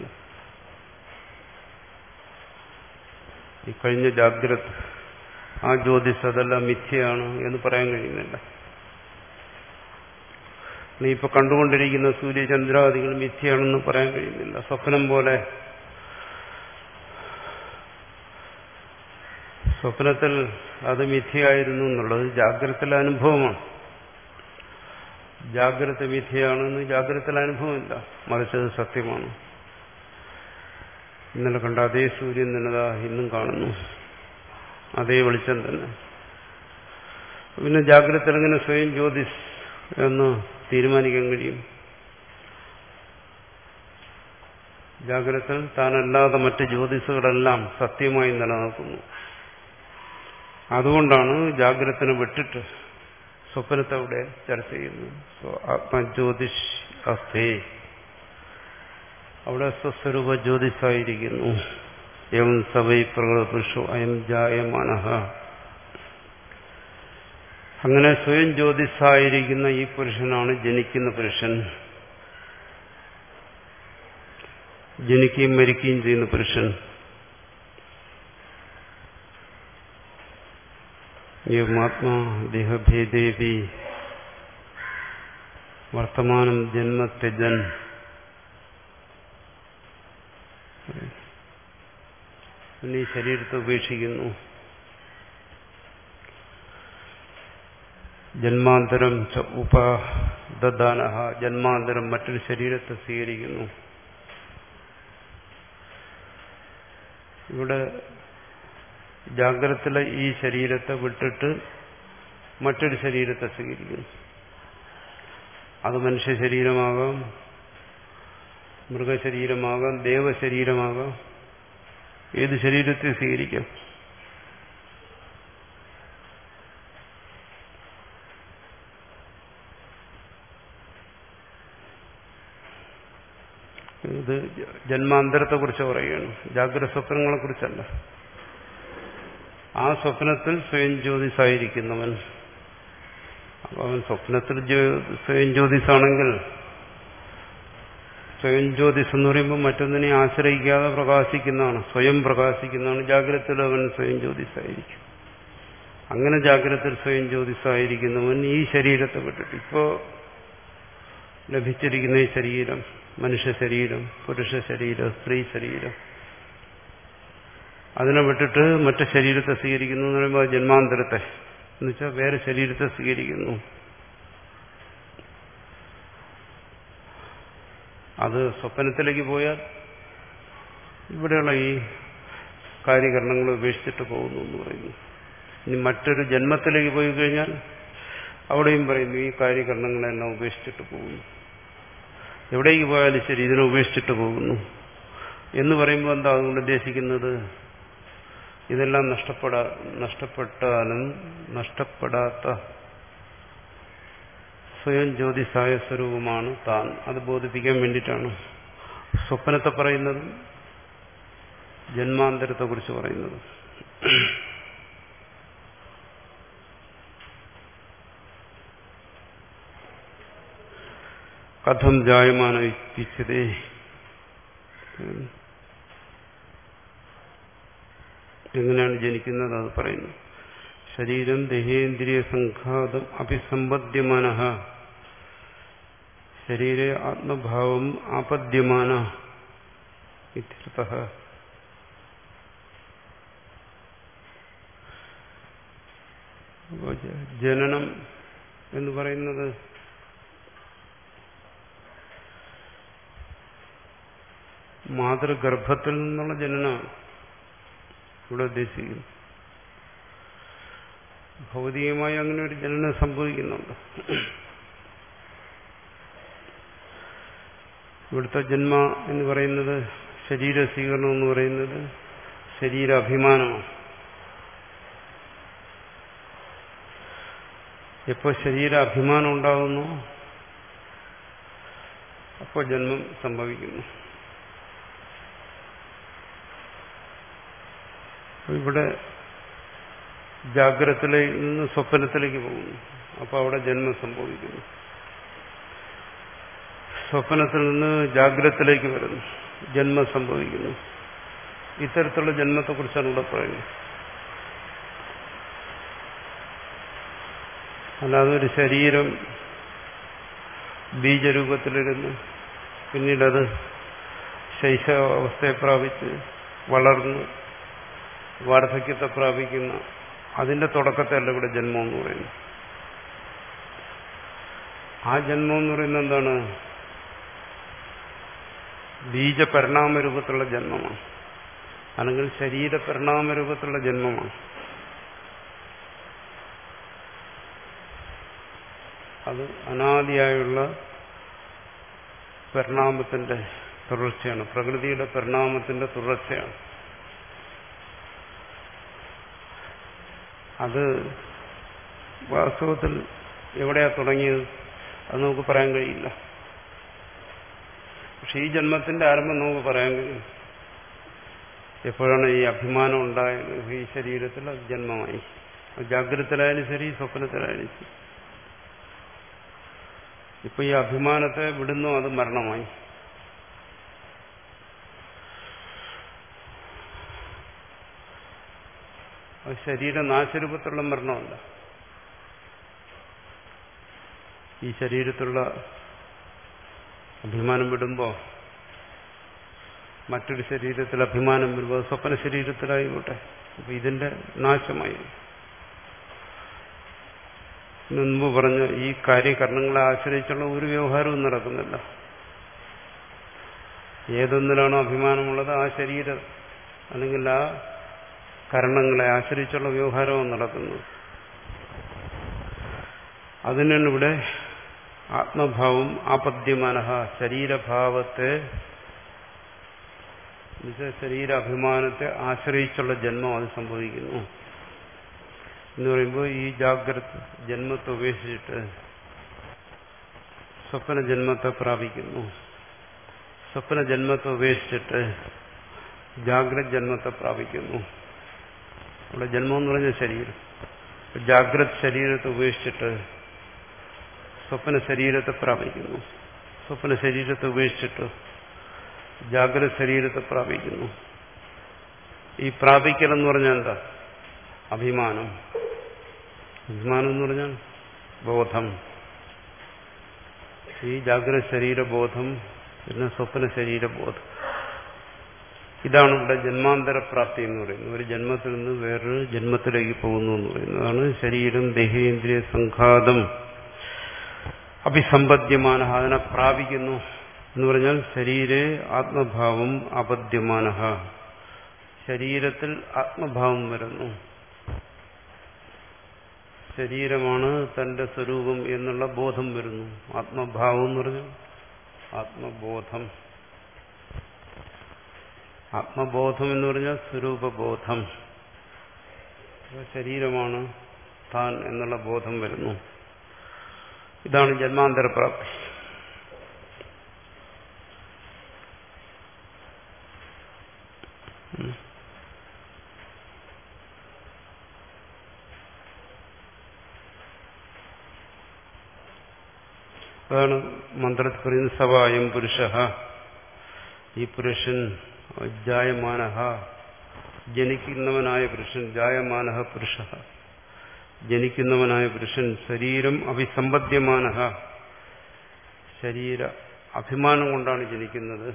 ഈ കഴിഞ്ഞ ജാഗ്രത ആ ജ്യോതിസ് അതെല്ലാം മിഥ്യയാണ് എന്ന് പറയാൻ കഴിയുന്നില്ല. നീ ഇപ്പൊ കണ്ടുകൊണ്ടിരിക്കുന്ന സൂര്യചന്ദ്രാദികൾ മിഥ്യയാണെന്ന് പറയാൻ കഴിയുന്നില്ല. സ്വപ്നം പോലെ സ്വപ്നത്തിൽ അത് മിഥ്യയായിരുന്നു എന്നുള്ളത് ജാഗ്രതയിലെ അനുഭവമാണ്. ജാഗ്രത മിഥ്യയാണെന്ന് ജാഗ്രതയിലെ അനുഭവമില്ല, മറിച്ചത് സത്യമാണ്. ഇന്നലെ കണ്ട അതേ സൂര്യൻ തന്നെ ഇന്നും കാണുന്നു, അതേ വെളിച്ചം തന്നെ. പിന്നെ ജാഗ്രതയിൽ എങ്ങനെ സ്വയം ജ്യോതിസ് എന്ന് തീരുമാനിക്കാൻ കഴിയും? ജാഗ്രതയിൽ താനല്ലാതെ മറ്റ് ജ്യോതിസുകളെല്ലാം സത്യമായി നിലനിൽക്കുന്നു. അതുകൊണ്ടാണ് ജാഗ്രതനെ വിട്ടിട്ട് സ്വപ്നത്തെ അവിടെ ചർച്ച ചെയ്യുന്നത്. ആത്മജ്യോതിഷ് അസ്ഥേ, അവിടെ സ്വസ്വരൂപ ജ്യോതിസായിരിക്കുന്നു. എം സവൈ പ്രകൃതപുരുഷോ അയം ജായമാനഃ. അങ്ങനെ സ്വയം ജ്യോതിസായിരിക്കുന്ന ഈ പുരുഷനാണ് ജനിക്കുന്ന പുരുഷൻ, ജനിക്കുകയും മരിക്കുകയും ചെയ്യുന്ന പുരുഷൻ. യമാത്മാ ദേഹഭേദേവി വർത്തമാനം ജന്മത്യജൻ. ഈ ശരീരത്തെ ഉപേക്ഷിക്കുന്നു. ജന്മാന്തരം ച ഉപദാനഃ, ജന്മാന്തരം മറ്റൊരു ശരീരത്തെ സ്വീകരിക്കുന്നു. ഇവിടെ ജാഗ്രതത്തിലെ ഈ ശരീരത്തെ വിട്ടിട്ട് മറ്റൊരു ശരീരത്തെ സ്വീകരിക്കുന്നു. അത് മനുഷ്യ ശരീരമാകാം, മൃഗശരീരമാകാം, ദേവശരീരമാകാം, ഏത് ശരീരത്തെ സ്വീകരിക്കാം. ഇത് ജന്മാന്തരത്തെക്കുറിച്ച് പറയുകയാണ്, ജാഗ്രത സ്വപ്നങ്ങളെ കുറിച്ചല്ല. ആ സ്വപ്നത്തിൽ സ്വയം ജ്യോതിസായിരിക്കുന്നവൻ, അപ്പൊ അവൻ സ്വപ്നത്തിൽ സ്വയം ജ്യോതിസാണെങ്കിൽ സ്വയം ജ്യോതിസ് എന്ന് പറയുമ്പോൾ മറ്റൊന്നിനെ ആശ്രയിക്കാതെ പ്രകാശിക്കുന്നതാണ്, സ്വയം പ്രകാശിക്കുന്നതാണ്. ജാഗ്രതത്തിൽ അവൻ സ്വയം ജ്യോതിസായിരിക്കും. അങ്ങനെ ജാഗ്രതത്തിൽ സ്വയം ജ്യോതിസായിരിക്കുന്നവൻ ഈ ശരീരത്തെ വിട്ടിട്ട്, ഇപ്പോ ലഭിച്ചിരിക്കുന്ന ഈ ശരീരം, മനുഷ്യ ശരീരം, പുരുഷ ശരീരം, സ്ത്രീ ശരീരം, അതിനെ വിട്ടിട്ട് മറ്റു ശരീരത്തെ സ്വീകരിക്കുന്നു എന്ന് പറയുമ്പോൾ ജന്മാന്തരത്തെ എന്നുവെച്ചാൽ വേറെ ശരീരത്തെ സ്വീകരിക്കുന്നു. അത് സ്വപ്നത്തിലേക്ക് പോയാൽ ഇവിടെയുള്ള ഈ കാര്യകരണങ്ങൾ ഉപേക്ഷിച്ചിട്ട് പോകുന്നു എന്ന് പറയുന്നു. ഇനി മറ്റൊരു ജന്മത്തിലേക്ക് പോയി കഴിഞ്ഞാൽ അവിടെയും പറയുന്നു ഈ കാര്യകരണങ്ങളെല്ലാം ഉപേക്ഷിച്ചിട്ട് പോകുന്നു. എവിടേക്ക് പോയാലും ശരി ഇതിനെ ഉപേക്ഷിച്ചിട്ട് പോകുന്നു എന്ന് പറയുമ്പോൾ എന്താ അതുകൊണ്ട് ഉദ്ദേശിക്കുന്നത്? ഇതെല്ലാം നഷ്ടപ്പെടാ നഷ്ടപ്പെട്ടാലും നഷ്ടപ്പെടാത്ത സ്വയം ജ്യോതിസായ സ്വരൂപമാണ് താൻ. അത് ബോധിപ്പിക്കാൻ വേണ്ടിയിട്ടാണ് സ്വപ്നത്തെ പറയുന്നത്, ജന്മാന്തരത്തെക്കുറിച്ച് പറയുന്നത്. കഥം ജായമാന ഇച്ഛതേ, എങ്ങനെയാണ് ജനിക്കുന്നത് അത് പറയുന്നു. ശരീരം ദേഹേന്ദ്രിയ സംഘാതം അഭിസമ്പദ്യമാന, ശരീരേ ആത്മഭാവം ആപദ്യമാന ഇത്യർത്ഥഃ. ജനനം എന്ന് പറയുന്നത് മാതൃഗർഭത്തിൽ നിന്നുള്ള ജനനമാണ് ഇവിടെ ഉദ്ദേശിക്കുന്നു. ഭൗതികമായി അങ്ങനെ ഒരു ജനനം സംഭവിക്കുന്നുണ്ട്. ഇവിടുത്തെ ജന്മ എന്ന് പറയുന്നത്, ശരീര സ്വീകരണം എന്ന് പറയുന്നത് ശരീരാഭിമാനമാണ്. എപ്പോൾ ശരീരാഭിമാനം ഉണ്ടാകുന്നു അപ്പോൾ ജന്മം സംഭവിക്കുന്നു. ഇവിടെ ജാഗ്രതയിലേക്ക് നിന്ന് സ്വപ്നത്തിലേക്ക് പോകുന്നു, അപ്പോൾ അവിടെ ജന്മം സംഭവിക്കുന്നു. സ്വപ്നത്തിൽ നിന്ന് ജാഗ്രതയിലേക്ക് വരുന്നു, ജന്മം സംഭവിക്കുന്നു. ഇത്തരത്തിലുള്ള ജന്മത്തെക്കുറിച്ചാണ് ഇവിടെ പറയുന്നത്. അല്ലാതെ ഒരു ശരീരം ബീജരൂപത്തിലിരുന്ന് പിന്നീടത് ശൈശവാവസ്ഥയെ പ്രാപിച്ച് വളർന്ന് വാർദ്ധക്യത്തെ പ്രാപിക്കുന്ന അതിന്റെ തുടക്കത്തല്ല ഇവിടെ ജന്മം എന്ന് പറയുന്നത്. ആ ജന്മം എന്ന് പറയുന്നത് എന്താണ്? ബീജപരിണാമരൂപത്തിലുള്ള ജന്മമാണ്, അല്ലെങ്കിൽ ശരീരപരിണാമരൂപത്തിലുള്ള ജന്മമാണ്. അത് അനാദിയായുള്ള പരിണാമത്തിന്റെ തുടർച്ചയാണ്, പ്രകൃതിയുടെ പരിണാമത്തിന്റെ തുടർച്ചയാണ്. അത് വാസ്തവത്തിൽ എവിടെയാ തുടങ്ങിയത് അത് നമുക്ക് പറയാൻ കഴിയില്ല. പക്ഷെ ഈ ജന്മത്തിന്റെ ആരംഭം നമുക്ക് പറയാൻ കഴിയും. എപ്പോഴാണ് ഈ അഭിമാനം ഉണ്ടായത്? ഈ ശരീരത്തിൽ അത് ജന്മമായി. ജാഗ്രതയിലായാലും ശരി, സ്വപ്നത്തിലായാലും ശരി. ഇപ്പൊ ഈ അഭിമാനത്തെ വിടുന്നു, അത് മരണമായി. അത് ശരീരനാശരൂപത്തിലുള്ള മരണമല്ല. ഈ ശരീരത്തിലുള്ള അഭിമാനം വിടുമ്പോൾ മറ്റൊരു ശരീരത്തിൽ അഭിമാനം വരുമ്പോൾ സ്വപ്ന ശരീരത്തിലായിക്കോട്ടെ, അപ്പൊ ഇതിന്റെ നാശമായി. മുൻപ് പറഞ്ഞ ഈ കാര്യകരണങ്ങളെ ആശ്രയിച്ചുള്ള ഒരു വ്യവഹാരവും നടക്കുന്നില്ല. ഏതൊന്നിലാണോ അഭിമാനമുള്ളത് ആ ശരീരം അല്ലെങ്കിൽ ആ കരണങ്ങളെ ആശ്രയിച്ചുള്ള വ്യവഹാരവും നടക്കുന്നത്. അതിനാണ് ഇവിടെ ആത്മഭാവം ആപദ്യമാനഃ, ശരീരഭാവത്തെ ശരീരാഭിമാനത്തെ ആശ്രയിച്ചുള്ള ജന്മം അത് സംഭവിക്കുന്നു എന്ന് പറയുമ്പോൾ ഈ ജാഗ്രത ജന്മത്തെ ഉപേക്ഷിച്ചിട്ട് സ്വപ്ന ജന്മത്തെ പ്രാപിക്കുന്നു. സ്വപ്ന ജന്മത്തെ ഉപേക്ഷിച്ചിട്ട് ജാഗ്രത ജന്മത്തെ പ്രാപിക്കുന്നു. അവിടെ ജന്മം എന്ന് പറഞ്ഞ ശരീരം. ജാഗ്രത ശരീരത്തെ ഉപേക്ഷിച്ചിട്ട് സ്വപ്ന ശരീരത്തെ പ്രാപിക്കുന്നു. സ്വപ്ന ശരീരത്തെ ഉപേക്ഷിച്ചിട്ട് ജാഗ്രത ശരീരത്തെ പ്രാപിക്കുന്നു. ഈ പ്രാപിക്കൽ എന്ന് പറഞ്ഞാൽ എന്താ? അഭിമാനം. അഭിമാനം എന്ന് പറഞ്ഞാൽ ബോധം. ഈ ജാഗ്രത ശരീരബോധം, പിന്നെ സ്വപ്ന ശരീരബോധം, ഇതാണ് ഇവിടെ ജന്മാന്തര പ്രാപ്തി എന്ന് പറയുന്നത്. ഒരു ജന്മത്തിൽ നിന്ന് വേറൊരു ജന്മത്തിലേക്ക് പോകുന്നു എന്ന് പറയുന്നത്. അതാണ് ശരീരം ദേഹേന്ദ്രിയ സംഘാതം അഭിസമ്പദ്യമാന, അതിനെ പ്രാപിക്കുന്നു എന്ന് പറഞ്ഞാൽ ശരീരേ ആത്മഭാവം അപദ്യമാന, ശരീരത്തിൽ ആത്മഭാവം വരുന്നു. ശരീരമാണ് തന്റെ സ്വരൂപം എന്നുള്ള ബോധം വരുന്നു. ആത്മഭാവം എന്ന് പറഞ്ഞാൽ ആത്മബോധം. ആത്മബോധം എന്ന് പറഞ്ഞാൽ സ്വരൂപബോധം. ശരീരമാണ് താൻ എന്നുള്ള ബോധം വരുന്നു. ഇതാണ് ജന്മാന്തര പ്രാപ്തി. അതാണ് മന്ത്രത്തിൽ പറയുന്നത് സവായം പുരുഷ, ഈ പുരുഷൻ ജായമാനഃ, ജനിക്കുന്നവനായ പുരുഷൻ, ജായമാനഃ പുരുഷ, ജനിക്കുന്നവനായ പുരുഷൻ, ശരീരം അഭിസമ്പദ്യമാനഃ, ശരീര അഭിമാനം കൊണ്ടാണ് ജനിക്കുന്നത്.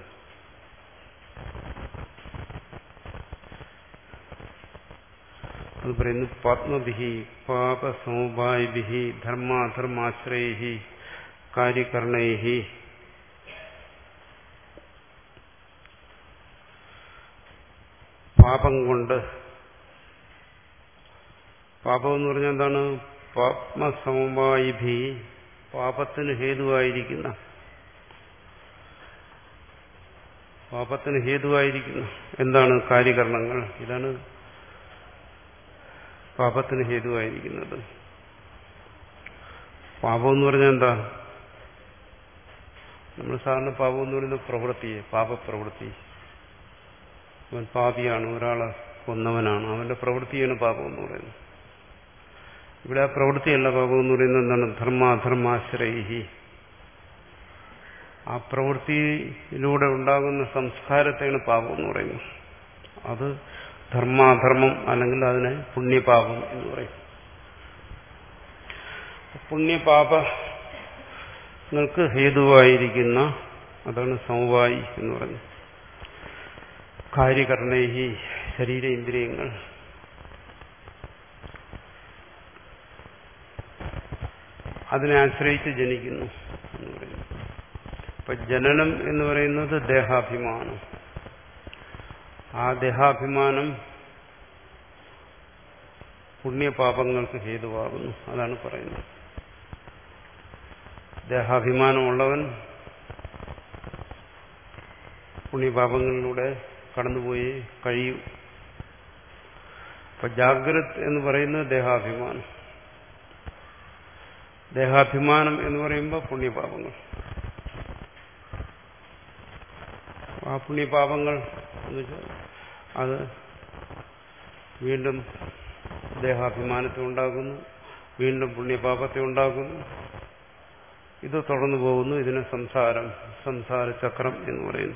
അത് പറയുന്നു പാത്മഭിഹി പാപസമുപായിഭിഹി ധർമാധർമാശ്രയിഹി കാര്യകരണൈഹി, പാപം കൊണ്ട്. പാപം എന്ന് പറഞ്ഞാൽ എന്താണ്? പാപസമുപായിഭി, പാപത്തിന് ഹേതുവായിരിക്കുന്ന, പാപത്തിന് ഹേതുവായിരിക്കുന്ന എന്താണ്? കാര്യകരണങ്ങൾ. ഇതാണ് പാപത്തിന് ഹേതുവായിരിക്കുന്നത്. പാപം എന്ന് പറഞ്ഞാൽ എന്താ? നമ്മൾ സാധാരണ പാപം എന്ന് പറയുന്നത് പ്രവൃത്തിയെ, പാപപ്രവൃത്തി. അവൻ പാപിയാണ്, ഒരാളെ കൊന്നവനാണ്, അവന്റെ പ്രവൃത്തിയാണ് പാപം എന്ന് പറയുന്നത്. ഇവിടെ ആ പ്രവൃത്തിയല്ല പാപം എന്ന് പറയുന്നത് എന്താണ്? ധർമാധർമാശ്രയിഹി, ആ പ്രവൃത്തിയിലൂടെ ഉണ്ടാകുന്ന സംസ്കാരത്തെയാണ് പാപം എന്ന് പറയുന്നത്. അത് ധർമാധർമ്മം, അല്ലെങ്കിൽ അതിനെ പുണ്യപാപം എന്ന് പറയും. പുണ്യപാപങ്ങൾക്ക് ഹേതുവായിരിക്കുന്ന അതാണ് സമവായി എന്ന് പറയുന്നത്. കാര്യകരണൈഹി, ശരീരേന്ദ്രിയങ്ങൾ. അതിനെ ആശ്രയിച്ച് ജനിക്കുന്നു എന്ന് പറയുന്നു. അപ്പൊ ജനനം എന്ന് പറയുന്നത് ദേഹാഭിമാനം. ആ ദേഹാഭിമാനം പുണ്യപാപങ്ങൾക്ക് ഹേതുവാകുന്നു. അതാണ് പറയുന്നത്. ദേഹാഭിമാനമുള്ളവൻ പുണ്യപാപങ്ങളിലൂടെ കടന്നുപോയി കഴിയും. അപ്പൊ ജാഗ്രത് എന്ന് പറയുന്നത് ദേഹാഭിമാനം. ദേഹാഭിമാനം എന്ന് പറയുമ്പോൾ പുണ്യപാപങ്ങൾ. ആ പുണ്യപാപങ്ങൾ എന്ന് വെച്ചാൽ അത് വീണ്ടും ദേഹാഭിമാനത്തെ ഉണ്ടാകുന്നു, വീണ്ടും പുണ്യപാപത്തെ ഉണ്ടാകുന്നു. ഇത് തുടർന്നു പോകുന്നു. ഇതിനെ സംസാരം, സംസാര ചക്രം എന്ന് പറയുന്നു.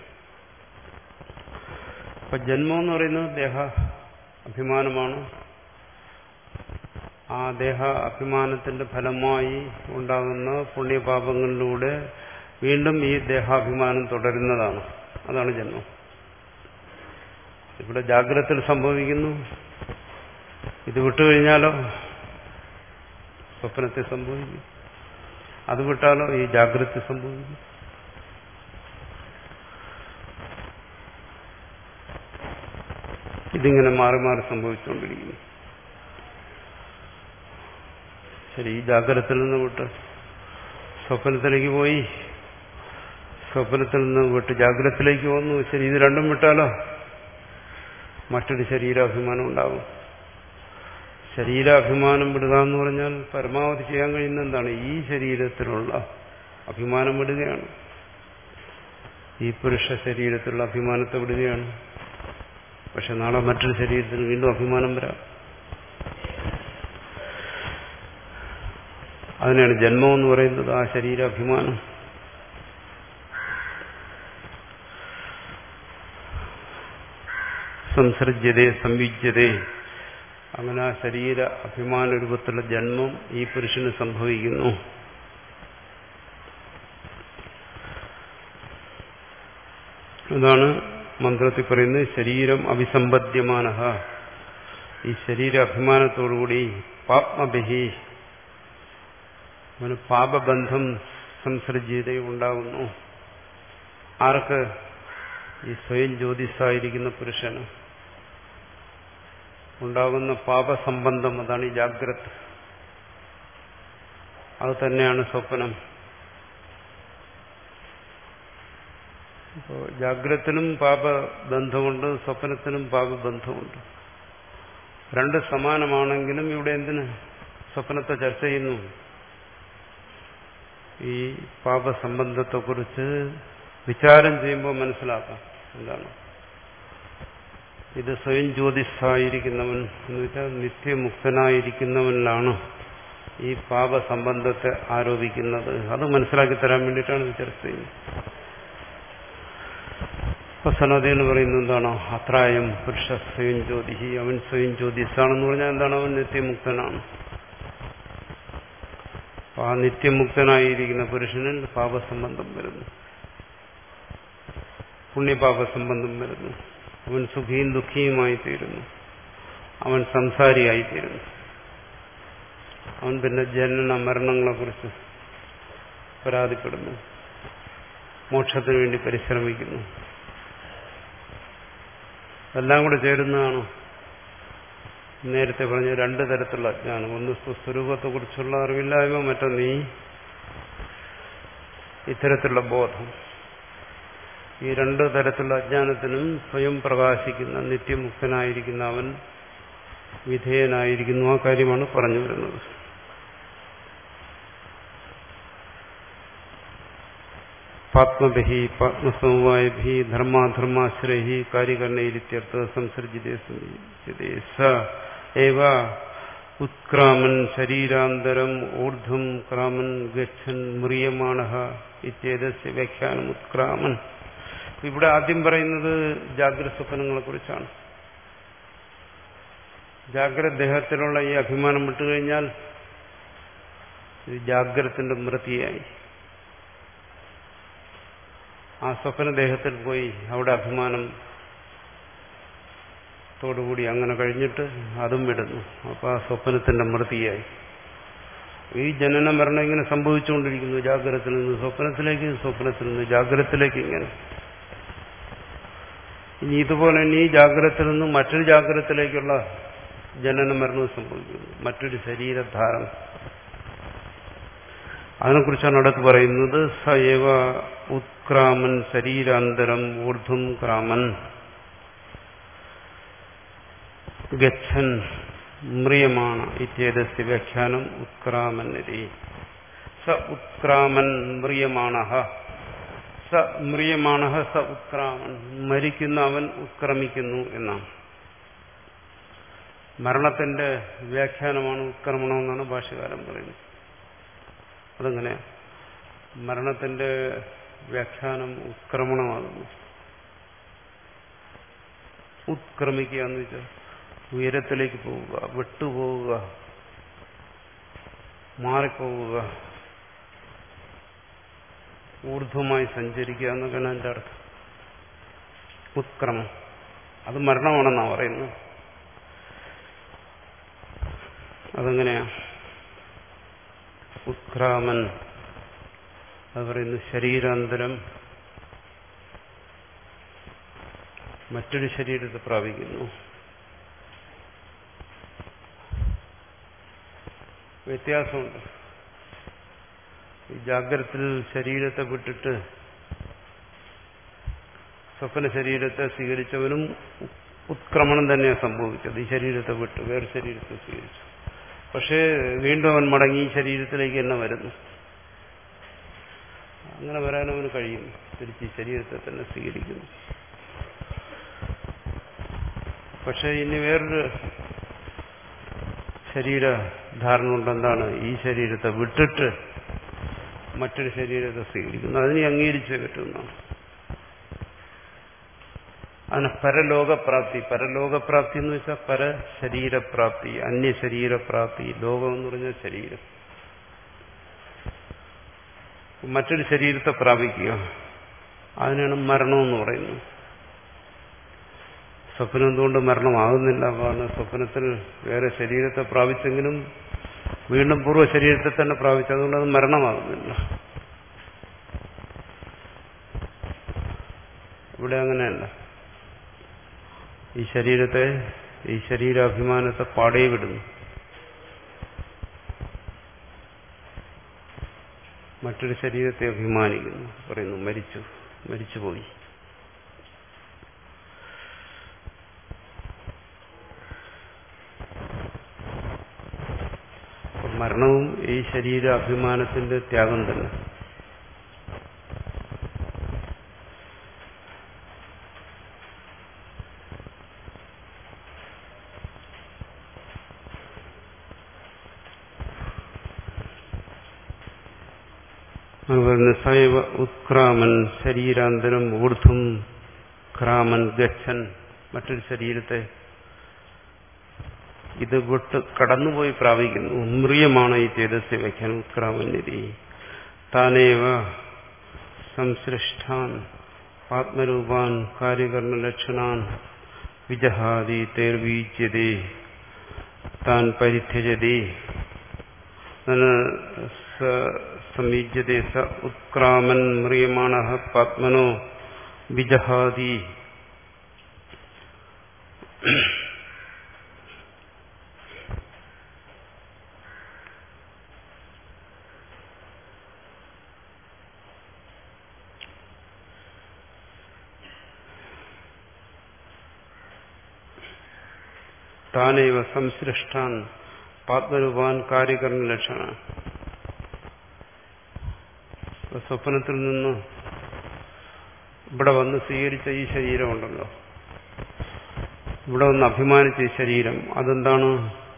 അപ്പൊ ജന്മം എന്ന് പറയുന്നത് ദേഹ അഭിമാനമാണ്. ആ ദേഹ അഭിമാനത്തിന്റെ ഫലമായി ഉണ്ടാകുന്ന പുണ്യപാപങ്ങളിലൂടെ വീണ്ടും ഈ ദേഹാഭിമാനം തുടരുന്നതാണ്. അതാണ് ജന്മം. ഇവിടെ ജാഗ്രതയിൽ സംഭവിക്കുന്നു. ഇത് വിട്ടുകഴിഞ്ഞാലോ സ്വപ്നത്തിൽ സംഭവിക്കും. അത് വിട്ടാലോ ഈ ജാഗ്രത സംഭവിക്കും. ഇതിങ്ങനെ മാറി മാറി സംഭവിച്ചുകൊണ്ടിരിക്കുന്നു. ശരി, ഈ ജാഗ്രതയിൽ നിന്ന് വിട്ട് സ്വപ്നത്തിലേക്ക് പോയി, സ്വപ്നത്തിൽ നിന്ന് വിട്ട് ജാഗ്രതത്തിലേക്ക് വന്നു. ശരി, ഇത് രണ്ടും വിട്ടാലോ മറ്റൊരു ശരീരാഭിമാനം ഉണ്ടാകും. ശരീരാഭിമാനം വിടുക എന്ന് പറഞ്ഞാൽ പരമാവധി ചെയ്യാൻ കഴിയുന്ന എന്താണ്? ഈ ശരീരത്തിലുള്ള അഭിമാനം വിടുകയാണ്. ഈ പുരുഷ ശരീരത്തിലുള്ള അഭിമാനത്തെ വിടുകയാണ്. പക്ഷെ നാളെ മറ്റൊരു ശരീരത്തിൽ വീണ്ടും അഭിമാനം വരാം. അതിനാണ് ജന്മം എന്ന് പറയുന്നത്. ആ ശരീരാഭിമാനം സംസർജ്യതേ സംയുജ്യതേ, അങ്ങനെ ആ ശരീര അഭിമാന രൂപത്തിലുള്ള ജന്മം ഈ പുരുഷന് സംഭവിക്കുന്നു. അതാണ് മന്ത്രത്തിൽ പറയുന്നത് ശരീരം അഭിസമ്പദ്യമാന. ഈ ശരീര അഭിമാനത്തോടുകൂടി പാപ്മഭിഹി അവന് പാപബന്ധം സംസർജിത ഉണ്ടാകുന്നു. ആർക്ക്? ഈ സ്വയം ജ്യോതിസായിരിക്കുന്ന പുരുഷന് ഉണ്ടാകുന്ന പാപസംബന്ധം, അതാണ് ഈ ജാഗ്രത്. അത് തന്നെയാണ് സ്വപ്നം. അപ്പോൾ ജാഗ്രത്തിനും പാപബന്ധമുണ്ട്, സ്വപ്നത്തിനും പാപബന്ധമുണ്ട്. രണ്ട് സമാനമാണെങ്കിലും ഇവിടെ എന്തിന് സ്വപ്നത്തെ ചർച്ച ചെയ്യുന്നു? ഈ പാപസംബന്ധത്തെക്കുറിച്ച് വിചാരം ചെയ്യുമ്പോൾ മനസ്സിലാക്കാം എന്താണ് ഇത്. സ്വയം ജ്യോതിസായിരിക്കുന്നവൻ എന്ന് വെച്ചാൽ നിത്യമുക്തനായിരിക്കുന്നവനിലാണ് ഈ പാപസംബന്ധത്തെ ആരോപിക്കുന്നത്. അത് മനസ്സിലാക്കി തരാൻ വേണ്ടിയിട്ടാണ് ഇത് ചർച്ച ചെയ്യുന്നത്. ഇപ്പൊ സനതി എന്ന് പറയുന്നത് എന്താണോ? അത്രായം പുരുഷ സ്വയം ജ്യോതിഹി, അവൻ സ്വയം ജ്യോതിസാണെന്ന് പറഞ്ഞാൽ എന്താണ്? അവൻ നിത്യമുക്തനാണ്. ആ നിത്യമുക്തനായിരിക്കുന്ന പുരുഷനിൽ പാപസംബന്ധം വരുന്നു, പുണ്യപാപസംബന്ധം വരുന്നു. അവൻ സുഖിയും ദുഃഖിയുമായി തീരുന്നു, അവൻ സംസാരിയായിത്തീരുന്നു. അവൻ പിന്നെ ജനന മരണങ്ങളെ കുറിച്ച് പരാതിപ്പെടുന്നു, മോക്ഷത്തിന് വേണ്ടി പരിശ്രമിക്കുന്നു. എല്ലാം കൂടെ ചേരുന്നതാണ് നേരത്തെ പറഞ്ഞ രണ്ട് തരത്തിലുള്ള അജ്ഞാനം. ഒന്ന് സ്വസ്വരൂപത്തെക്കുറിച്ചുള്ള അറിവില്ലായ്മ, മറ്റൊന്ന് ഈ ഇത്തരത്തിലുള്ള ബോധം. ഈ രണ്ട് തരത്തിലുള്ള അജ്ഞാനത്തിനും സ്വയം പ്രകാശിക്കുന്ന നിത്യമുക്തനായിരിക്കുന്ന അവൻ വിധേയനായിരിക്കുന്നു. ആ കാര്യമാണ് പറഞ്ഞു വരുന്നത്. പാത്മഭി പാത്മസമവായഭി ധർമാധർമാശ്രയി കാര്യകരണയിത്യർത്ഥ സംസർജിതേ സ ഏവ ഉത്ക്രാമൻ ശരീരാന്തരം ഊർധ്വം ക്രാമൻ ഗച്ഛൻ മ്രിയമാണഃ ഇത്യേതസ്യ വ്യാഖ്യാനം ഉത്ക്രാമൻ. ഇവിടെ ആദ്യം പറയുന്നത് ജാഗ്രത സ്വപ്നങ്ങളെ കുറിച്ചാണ്. ജാഗ്രത ദേഹത്തിലുള്ള ഈ അഭിമാനം വിട്ടുകഴിഞ്ഞാൽ ജാഗ്രതത്തിന്റെ മൃതിയായി. ആ സ്വപ്ന ദേഹത്തിൽ പോയി അവിടെ അഭിമാനം തോടുകൂടി അങ്ങനെ കഴിഞ്ഞിട്ട് അതും വിടുന്നു. അപ്പൊ ആ സ്വപ്നത്തിന്റെ മൃതിയായി. ഈ ജനന മരണം ഇങ്ങനെ സംഭവിച്ചുകൊണ്ടിരിക്കുന്നു. ജാഗ്രതത്തിൽ നിന്ന് സ്വപ്നത്തിലേക്ക്, സ്വപ്നത്തിൽ നിന്ന് ജാഗ്രതത്തിലേക്ക്, ഇങ്ങനെ. ഇനി ഇതുപോലെ ഇനി ഈ ജാഗ്രതത്തിൽ നിന്ന് മറ്റൊരു ജാഗ്രതത്തിലേക്കുള്ള ജനന മരണവും സംഭവിക്കുന്നു, മറ്റൊരു ശരീരധാരണ. അതിനെക്കുറിച്ചാണ് അടുത്ത് പറയുന്നത്. സയവ ഉത്ക്രാമൻ ശരീരാന്തരം ഊർധ്വം ക്രാമൻ ഗച്ഛൻ മ്രിയമാണ ഇത്യേതസ്യ വ്യാഖ്യാനം ഉത്ക്രാമന്നതി. സ ഉത്ക്രാമൻ മ്രിയമാണഃ. സ മ്രിയമാണഃ സ ഉത്ക്രാമൻ. മരിക്കുന്ന അവൻ ഉത്ക്രമിക്കുന്നു എന്നാണ്. മരണത്തിന്റെ വ്യാഖ്യാനമാണ് ഉത്ക്രമണം എന്നാണ് ഭാഷ്യകാരൻ പറയുന്നത്. അതെങ്ങനെയാ? മരണത്തിന്റെ വ്യാഖ്യാനം ഉത്ക്രമണമാകുന്നു. ഉത്ക്രമിക്കുക എന്ന് വെച്ചാൽ ഉയരത്തിലേക്ക് പോവുക, വിട്ടുപോവുക, മാറിപ്പോവുക, ഊർധ്വമായി സഞ്ചരിക്കുക എന്നൊക്കെയാണ് അതിന്റെ അർത്ഥം. ഉത്ക്രമം അത് മരണമാണെന്നാണ് പറയുന്നത്. അതെങ്ങനെയാ? ഉത്ക്രാമൻ അത് പറയുന്നു ശരീരാന്തരം മറ്റൊരു ശരീരത്തെ പ്രാപിക്കുന്നു. വ്യത്യാസമുണ്ട്. ഈ ജാഗ്രതത്തിൽ ശരീരത്തെ വിട്ടിട്ട് സ്വപ്ന ശരീരത്തെ സ്വീകരിച്ചവനും ഉത്ക്രമണം തന്നെയാണ് സംഭവിച്ചത്. ഈ ശരീരത്തെ വിട്ട് വേറെ ശരീരത്തെ സ്വീകരിച്ചു. പക്ഷേ വീണ്ടും അവൻ മടങ്ങി ഈ ശരീരത്തിലേക്ക് തന്നെ വരുന്നു. അങ്ങനെ വരാൻ അവന് കഴിയും. തിരിച്ച് ഈ ശരീരത്തെ തന്നെ സ്വീകരിക്കുന്നു. പക്ഷെ ഇനി വേറൊരു ശരീരധാരണ ഉണ്ട്. എന്താണ്? ഈ ശരീരത്തെ വിട്ടിട്ട് മറ്റൊരു ശരീരത്തെ സ്വീകരിക്കുന്നു. അതിനെ അംഗീകരിച്ചേ പറ്റുന്നതാണ്. അതിന് പരലോകപ്രാപ്തി. പരലോകപ്രാപ്തി എന്ന് വെച്ചാൽ പരശരീരപ്രാപ്തി, അന്യശരീരപ്രാപ്തി. ലോകം എന്ന് പറഞ്ഞാൽ ശരീരം. മറ്റൊരു ശരീരത്തെ പ്രാപിക്കുക. അതിനാണ് മരണമെന്ന് പറയുന്നത്. സ്വപ്നം എന്തുകൊണ്ട് മരണമാകുന്നില്ല? കാരണം സ്വപ്നത്തിൽ വേറെ ശരീരത്തെ പ്രാപിച്ചെങ്കിലും വീണ്ടും പൂർവ്വ ശരീരത്തെ തന്നെ പ്രാപിച്ചു, അതുകൊണ്ട് അത് മരണമാകുന്നില്ല. ഇവിടെ അങ്ങനെയല്ല. ഈ ശരീരത്തെ, ഈ ശരീരാഭിമാനത്തെ പാടേ വിടുന്നു. മറ്റൊരു ശരീരത്തെ അഭിമാനിക്കുന്നു, പറയുന്നു മരിച്ചു മരിച്ചുപോയി. മരണവും ഈ ശരീരാഭിമാനത്തിന്റെ ത്യാഗം തന്നെ. സൈവ ഉത്ക്രാമൻ ശരീരാന്തരം ഊർധ്വം ക്രാമൻ ഗച്ഛൻ. മറ്റൊരു ശരീരത്തെ ഇത് വിട്ട് കടന്നുപോയി പ്രാപിക്കുന്നു. മ്രിയമാണ് ഈ ചേതസ്യ വയ്ക്കാൻ ഉത്ക്രാമന്യതി. താനേവ സംസൃഷ്ടാൻ ആത്മരൂപാൻ കാര്യകരണലക്ഷണാൻ വിജഹാതി തേർവീജ്യതേ താൻ പരിത്യജതി സമീജ്യതേ സ ഉത്ക്രാമൻ മ്രിയമാണഃ പാത്മനോ വിജഹാതി. താനൈവ സംസൃഷ്ടാൻ പാത്മരൂപാൻ കാര്യകരണ ലക്ഷണ. സ്വപ്നത്തിൽ നിന്ന് ഇവിടെ വന്ന് സ്വീകരിച്ച ഈ ശരീരമുണ്ടല്ലോ, ഇവിടെ വന്ന് അഭിമാനിച്ച ഈ ശരീരം, അതെന്താണ്?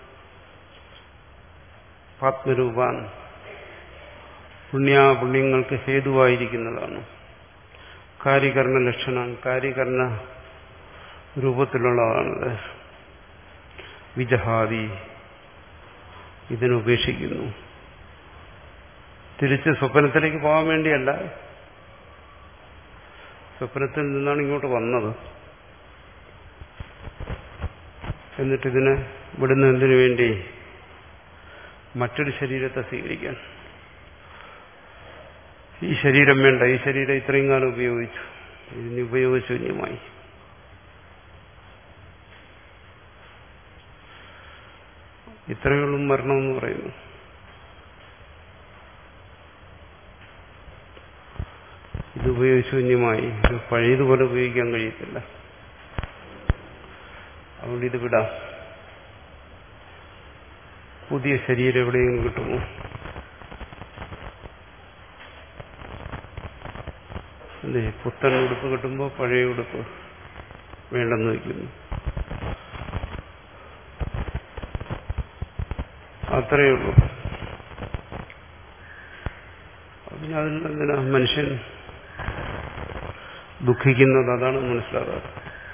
പാത്മരൂപാൻ, പുണ്യാപുണ്യങ്ങൾക്ക് ഹേതുവായിരിക്കുന്നതാണ്. കാര്യകരണ ലക്ഷണാൻ, കാര്യകരണ രൂപത്തിലുള്ളതാണത്. വിജഹാദി, ഇതിനുപേക്ഷിക്കുന്നു. തിരിച്ച് സ്വപ്നത്തിലേക്ക് പോകാൻ വേണ്ടിയല്ല, സ്വപ്നത്തിൽ നിന്നാണ് ഇങ്ങോട്ട് വന്നത്. എന്നിട്ടിതിനെ വിടുന്ന എന്തിനു വേണ്ടി? മറ്റൊരു ശരീരത്തെ സ്വീകരിക്കാൻ. ഈ ശരീരം വേണ്ട, ഈ ശരീരം ഇത്രയും കാലം ഉപയോഗിച്ചു, ഇതിന് ഉപയോഗശൂന്യമായി. ഇത്രയുള്ള മരണമെന്ന് പറയുന്നു. ഇത് ഉപയോഗശൂന്യമായി, ഇത് പഴയതുപോലെ ഉപയോഗിക്കാൻ കഴിയത്തില്ല, അതുകൊണ്ട് ഇത് വിടാം. പുതിയ ശരീരം എവിടെയെങ്കിലും കിട്ടുമോ? അല്ലേ, പുത്തൻ ഉടുപ്പ് കിട്ടുമ്പോൾ പഴയ ഉടുപ്പ് വേണ്ടെന്ന് വയ്ക്കുന്നു. അത്രയേ ഉള്ളൂ. പിന്നെ അതിനെന്തിനാ മനുഷ്യൻ ദുഃഖിക്കുന്നത്? അതാണ് മനസ്സിലാകാറ്.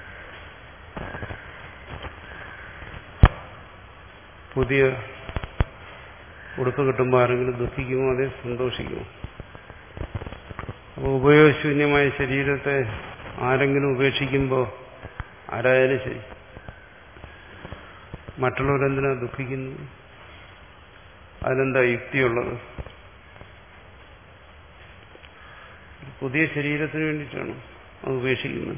പുതിയ ഉടുപ്പ് കിട്ടുമ്പോൾ ആരെങ്കിലും ദുഃഖിക്കുമോ? അതേ സന്തോഷിക്കുമോ? അപ്പോൾ ഉപയോഗശൂന്യമായ ശരീരത്തെ ആരെങ്കിലും ഉപേക്ഷിക്കുമ്പോൾ ആരായാലും ശരി, മറ്റുള്ളവരെന്തിനാ ദുഃഖിക്കുന്നത്? അതിനെന്താ യുക്തിയുള്ളത്? പുതിയ ശരീരത്തിന് വേണ്ടിയിട്ടാണ് അത് ഉപേക്ഷിക്കുന്നത്.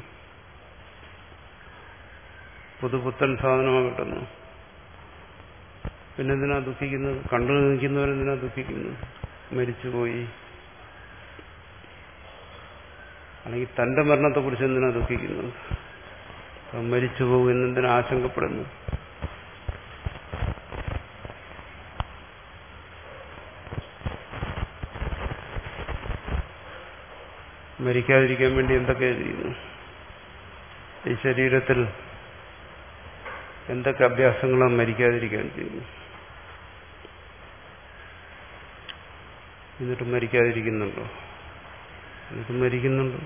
പുതുപുത്തൻ സാധനമാണ് കിട്ടുന്നത്. പിന്നെന്തിനാ ദുഃഖിക്കുന്നത്? കണ്ടു നിൽക്കുന്നവരെന്തിനാ ദുഃഖിക്കുന്നത്? മരിച്ചുപോയി, അല്ലെങ്കിൽ തന്റെ മരണത്തെക്കുറിച്ച് എന്തിനാ ദുഃഖിക്കുന്നത്? മരിച്ചുപോകും എന്നെന്തിനാ ആശങ്കപ്പെടുന്നു? മരിക്കാതിരിക്കാൻ വേണ്ടി എന്തൊക്കെ ചെയ്യുന്നു? ഈ ശരീരത്തിൽ എന്തൊക്കെ അഭ്യാസങ്ങളാണ് മരിക്കാതിരിക്കാൻ ചെയ്യുന്നു? എന്നിട്ട് മരിക്കാതിരിക്കുന്നുണ്ടോ? എന്നിട്ട് മരിക്കുന്നുണ്ടോ?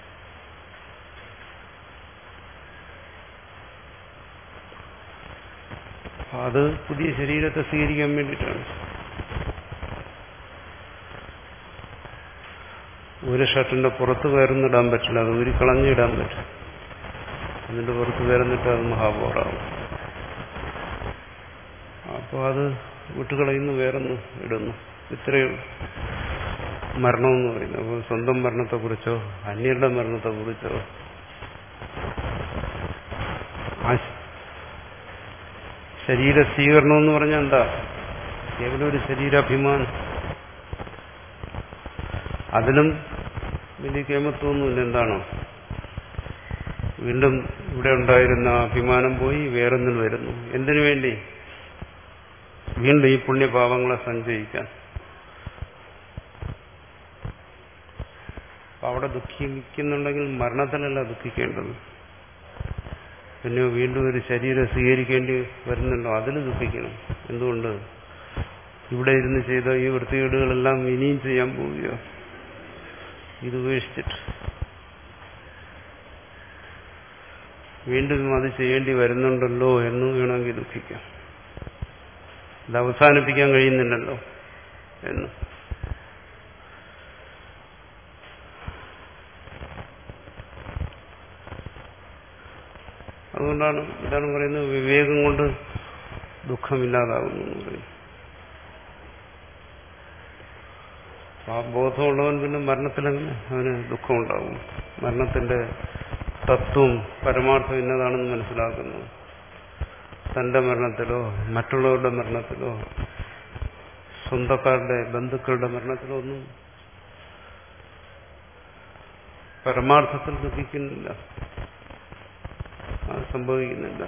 അത് പുതിയ ശരീരത്തെ സ്വീകരിക്കാൻ വേണ്ടിയിട്ടാണ്. ഒരു ഷർട്ടിന്റെ പുറത്ത് കയറുന്നിടാൻ പറ്റില്ല, അത് ഊരി കളഞ്ഞിടാൻ പറ്റും. അതിന്റെ പുറത്ത് കയറുന്നിട്ട് അത് മഹാബോറാവും. അപ്പോൾ അത് വിട്ടുകളയുന്നു, വേറൊന്ന് ഇടുന്നു. ഇത്രയും മരണമെന്ന് പറയുന്നത്. അപ്പോൾ സ്വന്തം മരണത്തെക്കുറിച്ചോ അന്യരുടെ മരണത്തെക്കുറിച്ചോ ആ ശരീര സ്വീകരണം എന്ന് പറഞ്ഞാൽ എന്താ? കേവലം ഒരു ശരീരാഭിമാനം. അതിലും വലിയ കേമത്വമൊന്നുമില്ല. എന്താണോ വീണ്ടും ഇവിടെ ഉണ്ടായിരുന്ന അഭിമാനം പോയി വേറൊന്നിന് വരുന്നു. എന്തിനു വേണ്ടി? വീണ്ടും ഈ പുണ്യപാപങ്ങളെ സഞ്ചയിക്കാൻ. അവിടെ ദുഃഖിക്കുന്നുണ്ടെങ്കിൽ മരണത്തിലല്ല ദുഃഖിക്കേണ്ടത്. പിന്നെ വീണ്ടും ഒരു ശരീരം സ്വീകരിക്കേണ്ടി വരുന്നുണ്ടോ? അതിന് ദുഃഖിക്കണം. എന്തുകൊണ്ട്? ഇവിടെ ഇരുന്ന് ചെയ്ത ഈ വൃത്തികേടുകളെല്ലാം ഇനിയും ചെയ്യാൻ പോവുകയോ ഇത് ഉപേക്ഷിച്ചിട്ട് വീണ്ടും അത് ചെയ്യേണ്ടി വരുന്നുണ്ടല്ലോ എന്ന് വേണമെങ്കിൽ ദുഃഖിക്കാം. ഇത് അവസാനിപ്പിക്കാൻ കഴിയുന്നില്ലല്ലോ എന്ന്. അതുകൊണ്ടാണ് ഇതാണ് പറയുന്നത്, വിവേകം കൊണ്ട് ദുഃഖമില്ലാതാകുന്നു എന്ന് പറയും. ആ ബോധമുള്ളവൻ പിന്നെ മരണത്തിലങ്ങനെ അവന് ദുഃഖമുണ്ടാകും. മരണത്തിന്റെ തത്വം പരമാർത്ഥം ഇന്നതാണെന്ന് മനസ്സിലാക്കുന്നു. തന്റെ മരണത്തിലോ മറ്റുള്ളവരുടെ മരണത്തിലോ സ്വന്തക്കാരുടെ ബന്ധുക്കളുടെ മരണത്തിലോ ഒന്നും പരമാർത്ഥത്തിൽ ദുഃഖിക്കുന്നില്ല, അത് സംഭവിക്കുന്നില്ല.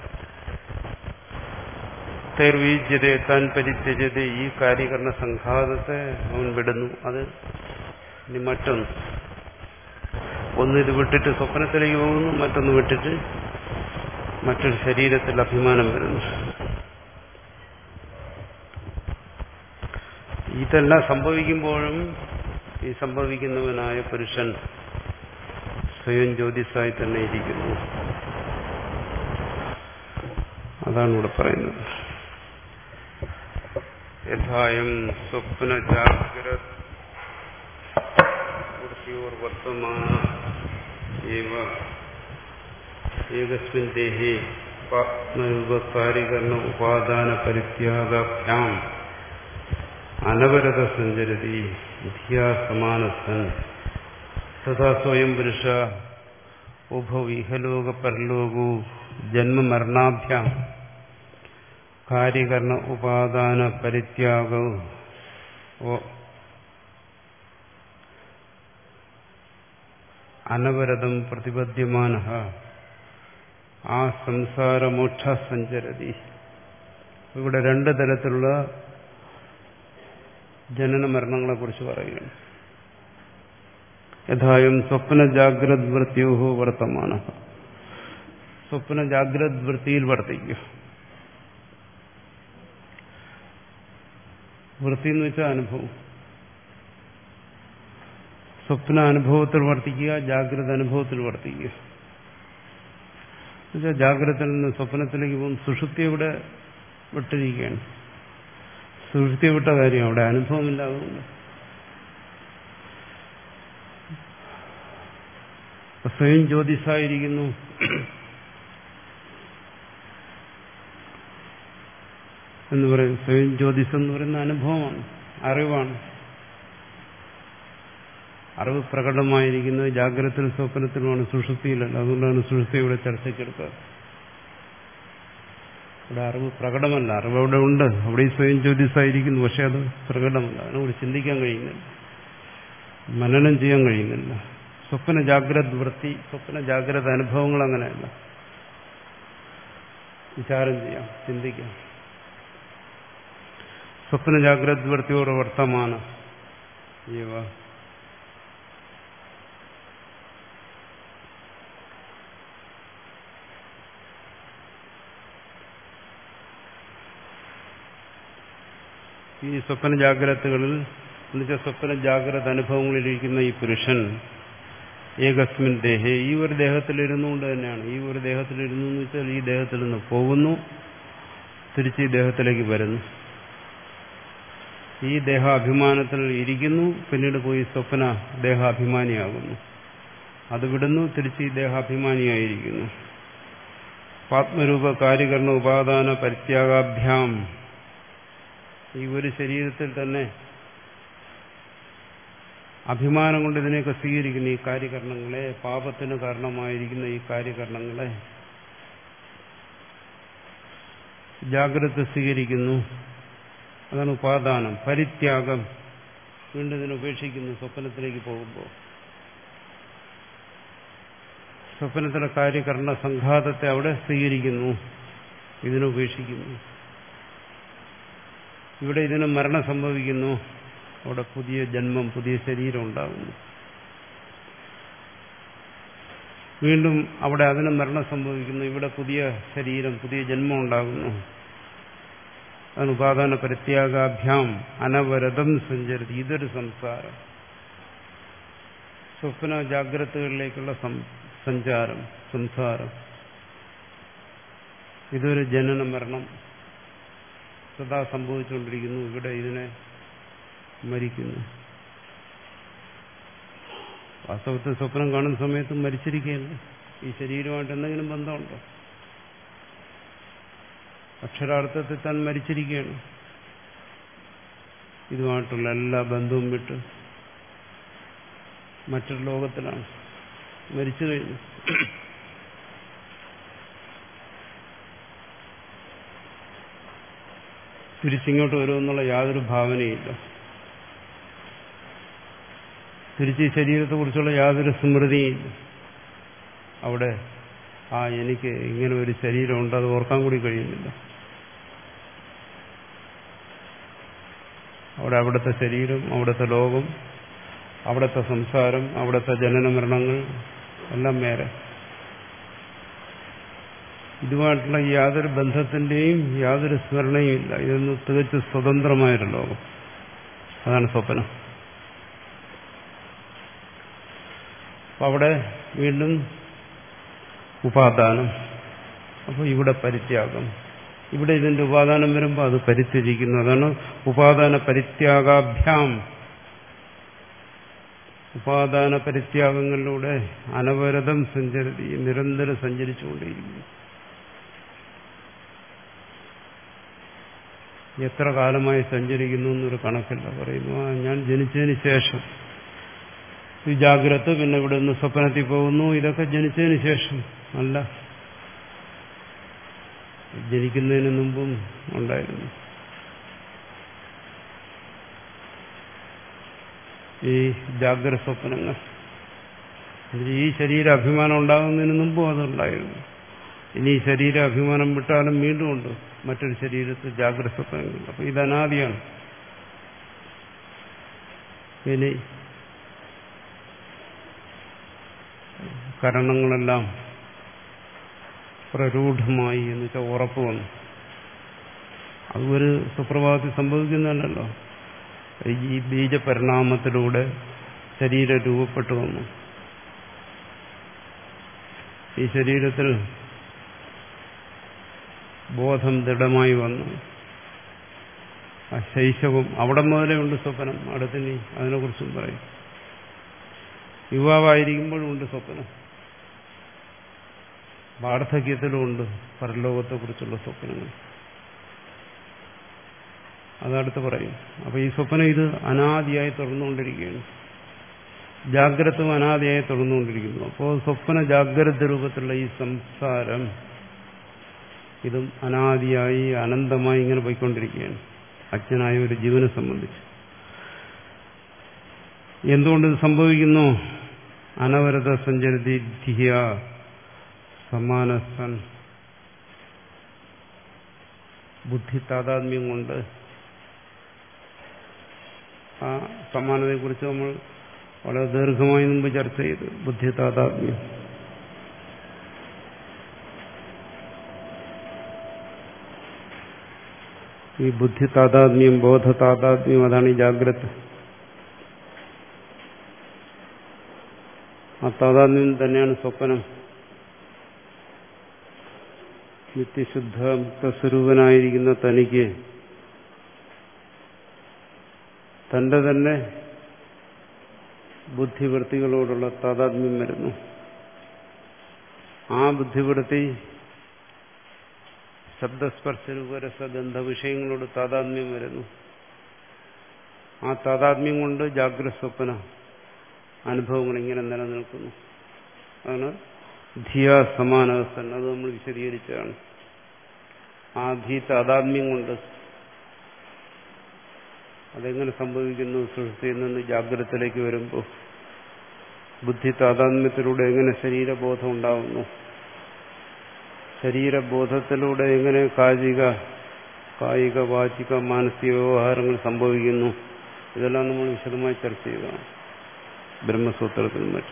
തൈർവീജ്യതയെ താൻ പരിത്യജത, ഈ കാര്യകരണ സംഘാതത്തെ അവൻ വിടുന്നു. അത് ഇനി മറ്റൊന്ന്, ഒന്ന് ഇത് വിട്ടിട്ട് സ്വപ്നത്തിലേക്ക് പോകുന്നു, മറ്റൊന്ന് വിട്ടിട്ട് മറ്റൊരു ശരീരത്തിൽ അഭിമാനം വരുന്നു. ഇതെല്ലാം സംഭവിക്കുമ്പോഴും ഈ സംഭവിക്കുന്നവനായ പുരുഷൻ സ്വയം ജ്യോതിസായി തന്നെ ഇരിക്കുന്നു. അതാണ് ഇവിടെ പറയുന്നത്. യഥായം സ്വപ്ന ജാഗ്രത വർത്തമാന ഏകസ്മിൻ ദേഹേ ആത്മരൂപകാരികരണ ഉപാദാന പരിത്യാഗാഭ്യാം അനവരത സഞ്ചരതി ധിയാ സമാനസൻ തഥാ സ്വയം പുരുഷ ഉഭൗ ഇഹലോക പരലോകോ ജന്മമരണാഭ്യാം കാര്യകരണ ഉപാദാന പരിത്യാഗോ അനവരതം പ്രതിപദ്യമാനഃ ആ സംസാരമോക്ഷ സഞ്ചരതി. ഇവിടെ രണ്ട് തരത്തിലുള്ള ജനന മരണങ്ങളെ കുറിച്ച് പറയുകയാണ്. യഥായം സ്വപ്ന ജാഗ്രത് വൃത്യോ വർത്തമാന, സ്വപ്ന ജാഗ്രത് വൃത്തിയിൽ വർത്തിക്കുക. വൃത്തി എന്ന് വെച്ചാൽ അനുഭവം. സ്വപ്ന അനുഭവത്തിൽ വർത്തിക്കുക, ജാഗ്രത അനുഭവത്തിൽ വർത്തിക്കുക. എന്നുവെച്ചാൽ ജാഗ്രതയിൽ നിന്ന് സ്വപ്നത്തിലേക്ക് പോകും. സുഷുപ്തി ഇവിടെ വിട്ടിരിക്കുകയാണ്. സുഷുപ്തി വിട്ട കാര്യം അവിടെ അനുഭവമില്ലാതുകൊണ്ട്. സ്വയം ജ്യോതിസായിരിക്കുന്നു. എന്ന് പറയും. സ്വയം ജ്യോതിസ് എന്ന് പറയുന്ന അനുഭവമാണ്, അറിവാണ്. അറിവ് പ്രകടമായിരിക്കുന്നത് ജാഗ്രതത്തിലും സ്വപ്നത്തിലുമാണ്, സുഷുപ്തിയിലല്ല. അതുകൊണ്ടാണ് സുഷുപ്തി ഇവിടെ ചർച്ചയ്ക്കെടുക്കുക. ഇവിടെ അറിവ് പ്രകടമല്ല, അറിവ് അവിടെ ഉണ്ട്, അവിടെ ഈ സ്വയം ജ്യോതിസായിരിക്കുന്നു. പക്ഷെ അത് പ്രകടമല്ല, അതിനോട് ചിന്തിക്കാൻ കഴിയുന്നില്ല, മനനം ചെയ്യാൻ കഴിയുന്നില്ല. സ്വപ്ന ജാഗ്രത വൃത്തി, സ്വപ്ന ജാഗ്രത അനുഭവങ്ങൾ അങ്ങനെയല്ല. വിചാരം ചെയ്യാം, ചിന്തിക്കാം. സ്വപ്ന ജാഗ്രത വൃത്തിയോട് വർത്തമാന ജീവ ഈ സ്വപ്ന ജാഗ്രതകളിൽ എന്നുവെച്ചാൽ സ്വപ്ന ജാഗ്രത അനുഭവങ്ങളിലിരിക്കുന്ന ഈ പുരുഷൻ ഏകസ്മിൻ ദേഹേ, ഈ ഒരു ദേഹത്തിലിരുന്നുകൊണ്ട് തന്നെയാണ്. ഈ ഒരു ദേഹത്തിലിരുന്നു എന്ന് വെച്ചാൽ ഈ ദേഹത്തിൽ നിന്ന് പോകുന്നു, തിരിച്ച് ഈ ദേഹത്തിലേക്ക് വരുന്നു. ഈ ദേഹാഭിമാനത്തിൽ ഇരിക്കുന്നു, പിന്നീട് പോയി സ്വപ്ന ദേഹാഭിമാനിയാകുന്നു. അത് വിടുന്നു, തിരിച്ച് ഈ ദേഹാഭിമാനിയായിരിക്കുന്നു. ആത്മരൂപ കാര്യകരണ ഉപാദാന പരിത്യാഗാഭ്യാം, ഈ ഒരു ശരീരത്തിൽ തന്നെ അഭിമാനം കൊണ്ട് ഇതിനെയൊക്കെ സ്വീകരിക്കുന്നു. ഈ കാര്യകരണങ്ങളെ, പാപത്തിന് കാരണമായിരിക്കുന്ന ഈ കാര്യകരണങ്ങളെ ജാഗ്രത സ്വീകരിക്കുന്നു. അതാണ് ഉപാദാനം. പരിത്യാഗം, വീണ്ടും ഇതിനെ ഉപേക്ഷിക്കുന്നു സ്വപ്നത്തിലേക്ക് പോകുമ്പോൾ. സ്വപ്നത്തിലെ കാര്യകരണ സംഘാതത്തെ അവിടെ സ്വീകരിക്കുന്നു, ഇതിനുപേക്ഷിക്കുന്നു. ഇവിടെ ഇതിന് മരണം സംഭവിക്കുന്നു, അവിടെ പുതിയ ജന്മം, പുതിയ ശരീരം ഉണ്ടാകുന്നു. വീണ്ടും അവിടെ അതിന് മരണം സംഭവിക്കുന്നു, ഇവിടെ പുതിയ ശരീരം, പുതിയ ജന്മം ഉണ്ടാകുന്നു. അതാണ് ഉപാദാന പരിത്യാഗാഭ്യാം അനവരതം സഞ്ചരിതി. ഇതൊരു സംസാരം, സ്വപ്ന ജാഗ്രതകളിലേക്കുള്ള സഞ്ചാരം, സംസാരം. ഇതൊരു ജനന മരണം സദാ സംഭവിച്ചുകൊണ്ടിരിക്കുന്നു. ഇവിടെ ഇതിനെ മരിക്കുന്നു. വാസ്തവത്തിൽ സ്വപ്നം കാണുന്ന സമയത്ത് മരിച്ചിരിക്കുകയല്ല. ഈ ശരീരമായിട്ട് എന്തെങ്കിലും ബന്ധമുണ്ടോ? അക്ഷരാർത്ഥത്തിൽ താൻ മരിച്ചിരിക്കുകയാണ്. ഇതുമായിട്ടുള്ള എല്ലാ ബന്ധവും വിട്ട് മറ്റൊരു ലോകത്തിലാണ്, മരിച്ചു കഴിഞ്ഞു. തിരിച്ചിങ്ങോട്ട് വരുമെന്നുള്ള യാതൊരു ഭാവനയില്ല. തിരിച്ച് ഈ ശരീരത്തെക്കുറിച്ചുള്ള യാതൊരു സ്മൃതിയില്ല. അവിടെ ആ എനിക്ക് ഇങ്ങനെ ഒരു ശരീരമുണ്ട്, അത് ഓർക്കാൻ കൂടി കഴിയുന്നില്ല. അവിടെ അവിടുത്തെ ശരീരം, അവിടുത്തെ ലോകം, അവിടുത്തെ സംസാരം, അവിടുത്തെ ജനന മരണങ്ങൾ എല്ലാം വേറെ. ഇതുമായിട്ടുള്ള യാതൊരു ബന്ധത്തിന്റെയും യാതൊരു സ്മരണയും ഇല്ല. ഇതൊന്ന് തികച്ചും സ്വതന്ത്രമായൊരു ലോകം. അതാണ് സ്വപ്നം. അപ്പം അവിടെ വീണ്ടും ഉപാദാനം. അപ്പോൾ ഇവിടെ പരിത്യാഗം. ഇവിടെ ഇതിന്റെ ഉപാദാനം വരുമ്പോൾ അത് പരിത്യജിക്കുന്നു. അതാണ് ഉപാദാന പരിത്യാഗാഭ്യാം. ഉപാദാന പരിത്യാഗങ്ങളിലൂടെ അനവരതം സഞ്ചരി, നിരന്തരം സഞ്ചരിച്ചുകൊണ്ടേയിരിക്കുന്നു. എത്ര കാലമായി സഞ്ചരിക്കുന്നു എന്നൊരു കണക്കില്ല. പറയുന്നു, ആ ഞാൻ ജനിച്ചതിന് ശേഷം ഈ ജാഗ്രത, പിന്നെ ഇവിടെ നിന്ന് സ്വപ്നത്തിൽ പോകുന്നു. ഇതൊക്കെ ജനിച്ചതിന് ശേഷം അല്ല, ജനിക്കുന്നതിന് മുമ്പും ഉണ്ടായിരുന്നു. ഈ ജാഗ്രത സ്വപ്നങ്ങൾ, ഈ ശരീര അഭിമാനം ഉണ്ടാകുന്നതിന് മുമ്പും അതുണ്ടായിരുന്നു. ഇനി ഈ ശരീര അഭിമാനം വിട്ടാലും വീണ്ടും ഉണ്ട് മറ്റൊരു ശരീരത്തിൽ ജാഗ്രത സ്വപ്നങ്ങൾ. അപ്പൊ ഇത് അനാദിയാണ്. ഇനി കരണങ്ങളെല്ലാം പ്രരൂഢമായി എന്ന് വെച്ചാൽ ഉറപ്പ് വന്നു. അതൊരു സുപ്രഭാതത്തിൽ സംഭവിക്കുന്നതല്ലോ. ഈ ബീജപരിണാമത്തിലൂടെ ശരീരം രൂപപ്പെട്ടു വന്നു. ഈ ശരീരത്തിൽ ബോധം ദൃഢമായി വന്നു. ആ ശൈശവം അവിടെ മുതലേ ഉണ്ട് സ്വപ്നം. അടുത്തിനി അതിനെക്കുറിച്ചും പറയും. യുവാവായിരിക്കുമ്പോഴും ഉണ്ട് സ്വപ്നം. വാർദ്ധക്യത്തിലുമുണ്ട് പരലോകത്തെക്കുറിച്ചുള്ള സ്വപ്നങ്ങൾ. അതടുത്ത് പറയും. അപ്പൊ ഈ സ്വപ്നം ഇത് അനാദിയായി തുടർന്നുകൊണ്ടിരിക്കുകയാണ്. ജാഗ്രതവും അനാദിയായി തുടർന്നുകൊണ്ടിരിക്കുന്നു. അപ്പോൾ സ്വപ്ന ജാഗ്രത രൂപത്തിലുള്ള ഈ സംസാരം ഇതും അനാദിയായി അനന്തമായി ഇങ്ങനെ പോയിക്കൊണ്ടിരിക്കുകയാണ് അജ്ഞനായ ഒരു ജീവനെ സംബന്ധിച്ച്. എന്തുകൊണ്ട് ഇത് സംഭവിക്കുന്നു? അനവരത സഞ്ചരിതി ധിയ സമാനസൻ, ബുദ്ധി താതാത്മ്യം കൊണ്ട്. ആ സമാനതയെക്കുറിച്ച് നമ്മൾ വളരെ ദീർഘമായി മുമ്പ് ചർച്ച ചെയ്തു. ബുദ്ധി താതാത്മ്യം. ഈ ബുദ്ധി താതാത്മ്യം, ബോധ താതാത്മ്യം, അതാണ് ഈ ജാഗ്രത. ആ താതാത്മ്യം തന്നെയാണ് സ്വപ്നം. നിത്യശുദ്ധ മുക്തസ്വരൂപനായിരിക്കുന്ന തനിക്ക് തന്റെ തന്നെ ബുദ്ധിവൃത്തികളോടുള്ള താതാത്മ്യം വരുന്നു. ആ ബുദ്ധിവൃത്തി ശബ്ദസ്പർശ രൂപരസഗന്ധ വിഷയങ്ങളോട് താതാത്മ്യം വരുന്നു. ആ താതാത്മ്യം കൊണ്ട് ജാഗ്രത സ്വപ്ന അനുഭവങ്ങൾ ഇങ്ങനെ നിലനിൽക്കുന്നു. അതാണ് ധിയ സമാനവസ്ഥൻ. അത് നമ്മൾ വിശദീകരിച്ചതാണ്. ആ ധീ താതാത്മ്യം കൊണ്ട് അതെങ്ങനെ സംഭവിക്കുന്നു? സുഷുപ്തിയിൽ നിന്ന് ജാഗ്രതത്തിലേക്ക് വരുമ്പോൾ ബുദ്ധി താതാത്മ്യത്തിലൂടെ എങ്ങനെ ശരീരബോധം ഉണ്ടാകുന്നു, ശരീരബോധത്തിലൂടെ എങ്ങനെ കായിക കായിക വാചിക മാനസിക വ്യവഹാരങ്ങൾ സംഭവിക്കുന്നു, ഇതെല്ലാം നമ്മൾ വിശദമായി ചർച്ച ചെയ്തതാണ് ബ്രഹ്മസൂത്രത്തിനും മറ്റും.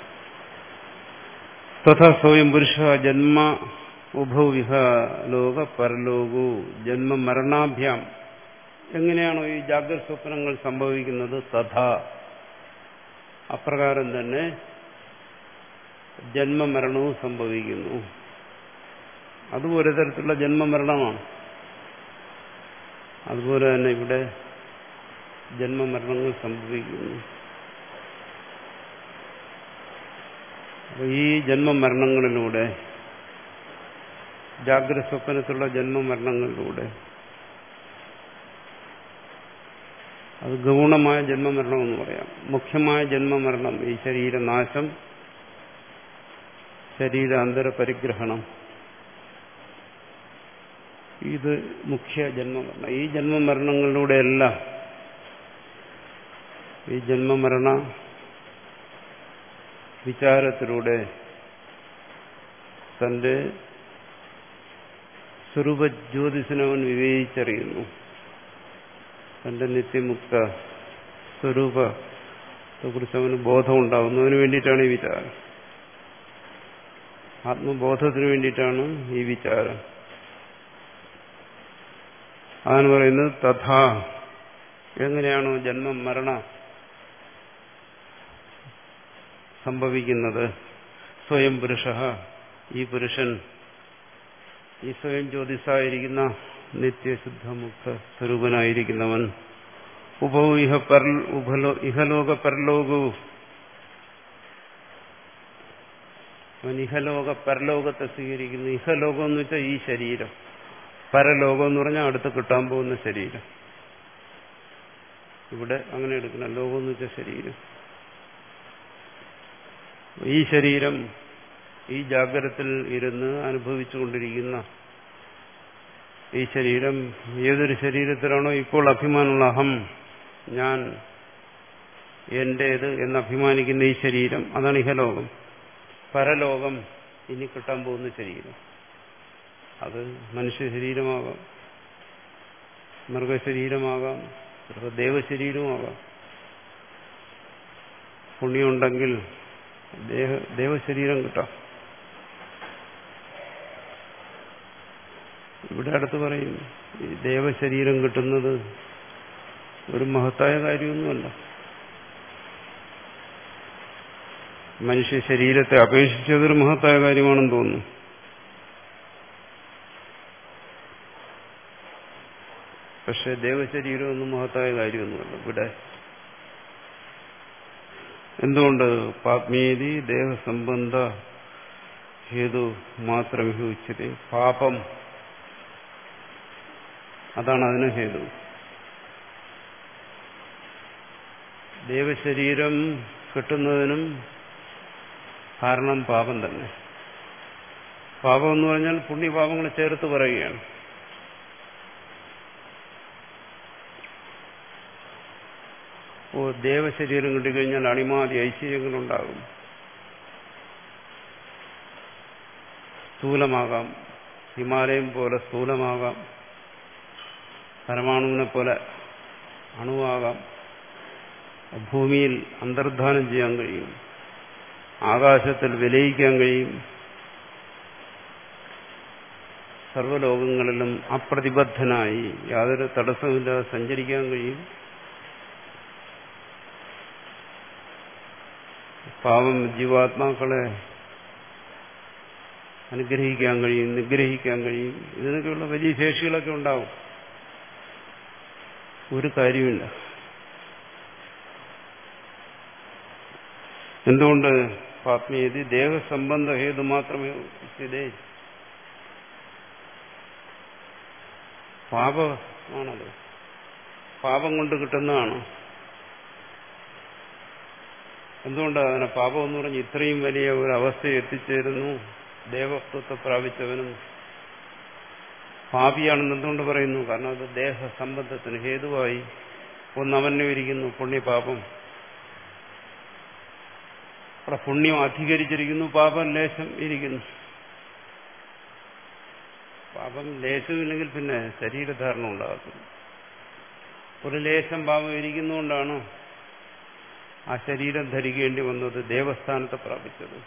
തഥാ സ്വയം പുരുഷ ജന്മ ഉഭവിഹ ലോക പരലോകു ജന്മ മരണാഭ്യാം. എങ്ങനെയാണോ ഈ ജാഗ്രത സ്വപ്നങ്ങൾ സംഭവിക്കുന്നത്, തഥാ അപ്രകാരം തന്നെ ജന്മമരണവും സംഭവിക്കുന്നു. അതും ഒരു തരത്തിലുള്ള ജന്മമരണമാണ്. അതുപോലെ തന്നെ ഇവിടെ ജന്മമരണങ്ങൾ സംഭവിക്കുന്നു. ഈ ജന്മമരണങ്ങളിലൂടെ, ജാഗ്രത സ്വപ്നത്തിലുള്ള ജന്മമരണങ്ങളിലൂടെ, അത് ഗൗണമായ ജന്മമരണം എന്ന് പറയാം. മുഖ്യമായ ജന്മമരണം ഈ ശരീരനാശം, ശരീരാന്തര പരിഗ്രഹണം, ഇത് മുഖ്യ ജന്മമരണം. ഈ ജന്മമരണങ്ങളിലൂടെയെല്ലാം ഈ ജന്മമരണ വിചാരത്തിലൂടെ തന്റെ സ്വരൂപജ്യോതിസിനവൻ വിവേചിച്ചറിയുന്നു. തന്റെ നിത്യമുക്ത സ്വരൂപത്തെക്കുറിച്ച് അവന് ബോധമുണ്ടാകുന്നു. അതിനു വേണ്ടിയിട്ടാണ് ഈ വിചാരം. ആത്മബോധത്തിന് വേണ്ടിയിട്ടാണ് ഈ വിചാരം. അതാണ് പറയുന്നത് തഥാ. എങ്ങനെയാണോ ജന്മം മരണ സംഭവിക്കുന്നത്, സ്വയം പുരുഷ, ഈ പുരുഷൻ, ഈ സ്വയം ജ്യോതിസായിരിക്കുന്ന നിത്യശുദ്ധമുക്ത സ്വരൂപനായിരിക്കുന്നവൻ, ഉഭോ ഇഹ പര ഉഭലോ ഇഹലോക പരലോകവും, അവൻ ഇഹലോക പരലോകത്തെ സ്വീകരിക്കുന്നു. ഇഹലോകം എന്ന് വെച്ചാൽ ഈ ശരീരം, പരലോകം എന്ന് പറഞ്ഞാൽ അടുത്ത് കിട്ടാൻ പോകുന്ന ശരീരം. ഇവിടെ അങ്ങനെ എടുക്കണം. ലോകം എന്ന് വെച്ചാൽ ശരീരം. ഈ ശരീരം ഈ ജാഗ്രതത്തിൽ ഇരുന്ന് അനുഭവിച്ചുകൊണ്ടിരിക്കുന്ന ഈ ശരീരം, ഏതൊരു ശരീരത്തിലാണോ ഇപ്പോൾ അഭിമാനമുള്ള അഹം, ഞാൻ, എന്റേത് എന്ന് അഭിമാനിക്കുന്ന ഈ ശരീരം, അതാണ് ഇഹലോകം. പരലോകം ഇനി കിട്ടാൻ പോകുന്ന ശരീരം. അത് മനുഷ്യ ശരീരമാകാം, മൃഗശരീരമാകാം, ദേവശരീരമാകാം. പുണ്യമുണ്ടെങ്കിൽ ദേഹ ദേവശരീരം കിട്ടാം. ഇവിടെ അടുത്ത് പറയും, ഈ ദേവശരീരം കിട്ടുന്നത് ഒരു മഹത്തായ കാര്യമൊന്നുമല്ല. മനുഷ്യ ശരീരത്തെ അപേക്ഷിച്ചതൊരു മഹത്തായ കാര്യമാണെന്ന് തോന്നുന്നു. പക്ഷെ ദേവശരീരമൊന്നും മഹത്തായ കാര്യമൊന്നുമല്ല ഇവിടെ. എന്തുകൊണ്ട്? പാപ്മേതി ദേഹസംബന്ധ ഹേതു മാത്രമേ ഉച്ചത്. പാപം, അതാണ് അതിന് ഹേതു. ദേവശരീരം കിട്ടുന്നതിനും കാരണം പാപം തന്നെ. പാപം എന്ന് പറഞ്ഞാൽ പുണ്യപാപങ്ങൾ ചേർത്ത് പറയുകയാണ്. ഓ, ദേവശരീരം കിട്ടിക്കഴിഞ്ഞാൽ അണിമാതി ഐശ്വര്യങ്ങളുണ്ടാകും. സ്ഥൂലമാകാം, ഹിമാലയം പോലെ സ്ഥൂലമാകാം, പരമാണുവിനെ പോലെ അണുവാകാം, ഭൂമിയിൽ അന്തർധാനം ചെയ്യാൻ കഴിയും, ആകാശത്തിൽ വിലയിക്കാൻ കഴിയും, സർവ്വലോകങ്ങളിലും അപ്രതിബദ്ധനായി യാതൊരു തടസ്സമില്ലാതെ സഞ്ചരിക്കാൻ കഴിയും. പാവം ജീവാത്മാക്കളെ അനുഗ്രഹിക്കാൻ കഴിയും, നിഗ്രഹിക്കാൻ കഴിയും. ഇതിനൊക്കെയുള്ള വലിയ ശേഷികളൊക്കെ ഉണ്ടാവും. ഒരു കാര്യമില്ല. എന്തുകൊണ്ട് പാപ്മേതി ദേഹസംബന്ധ ഹേതു മാത്രമേ ഉച്ചതേ. പാപമാണത്, പാപം കൊണ്ട് കിട്ടുന്നതാണ്. എന്തുകൊണ്ടാണ് അതിനെ പാപം എന്ന് പറഞ്ഞ് ഇത്രയും വലിയ ഒരു അവസ്ഥയെ എത്തിച്ചേരുന്നു? ദേവത്വത്തെ പ്രാപിച്ചവനും പാപിയാണെന്ന് എന്തുകൊണ്ട് പറയുന്നു? കാരണം അത് ദേഹസംബന്ധത്തിന് ഹേതുവായി ഒന്നവനെ ഇരിക്കുന്നു. പുണ്യപാപം അവിടെ പുണ്യം അധികരിച്ചിരിക്കുന്നു, പാപം ലേശം ഇരിക്കുന്നു. പാപം ലേശമില്ലെങ്കിൽ പിന്നെ ശരീരധാരണ ഉണ്ടാകത്തില്ല. ഒരു ലേശം പാപം ഇരിക്കുന്നതുകൊണ്ടാണ് ആ ശരീരം ധരിക്കേണ്ടി വന്നത്, ദേവസ്ഥാനത്തെ പ്രാപിച്ചത്.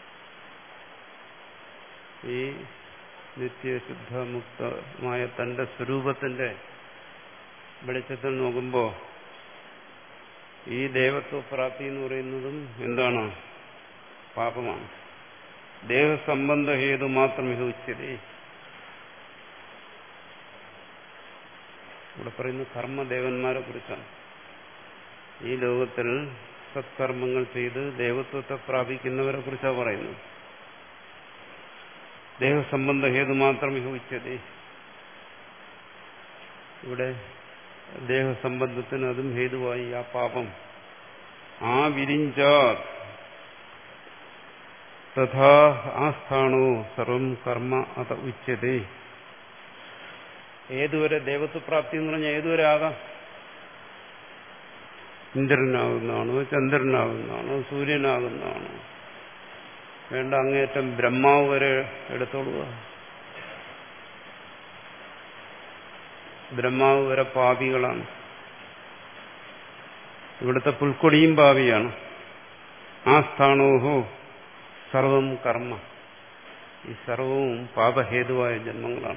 ഈ നിത്യശുദ്ധ മുക്തമായ തന്റെ സ്വരൂപത്തിന്റെ വെളിച്ചത്തിൽ നോക്കുമ്പോൾ ഈ ദേവത്വപ്രാപ്തി എന്ന് പറയുന്നതും എന്താണ്? പാപമാണ്. ദേഹസംബന്ധ ഹേതു മാത്രം ഉച്ചതേ. ഇവിടെ പറയുന്ന കർമ്മദേവന്മാരെ കുറിച്ചാണ്. ഈ ലോകത്തിൽ സത്കർമ്മങ്ങൾ ചെയ്ത് ദേവത്വത്തെ പ്രാപിക്കുന്നവരെ കുറിച്ചാണ് പറയുന്നത്. ദേഹസംബന്ധ ഹേതു മാത്രം ഉച്ചതേ. ഇവിടെ ദേഹസംബന്ധത്തിന് അതും ഹേതുവായി ആ പാപം. ആ വിരിഞ്ചാ തഥാ ആസ്ഥാണോ സർവം കർമ്മ അത ഉച്ചതേ. ഏതുവരെ ദേവത്വപ്രാപ്തി എന്ന് പറഞ്ഞാൽ ഏതുവരെ ആകാം? ഇന്ദ്രനാകുന്നതാണോ, ചന്ദ്രനാകുന്നതാണോ, സൂര്യനാകുന്നതാണോ, വേണ്ട അങ്ങേറ്റം ബ്രഹ്മാവ് വരെ എടുത്തോളുക. ബ്രഹ്മാവ് വരെ പാപികളാണ്. ഇവിടുത്തെ പുൽക്കൊടിയും പാപിയാണ്. ആ സ്ഥാനോഹോ സർവം കർമ്മ. ഈ സർവവും പാപഹേതുവായ ജന്മങ്ങളാണ്.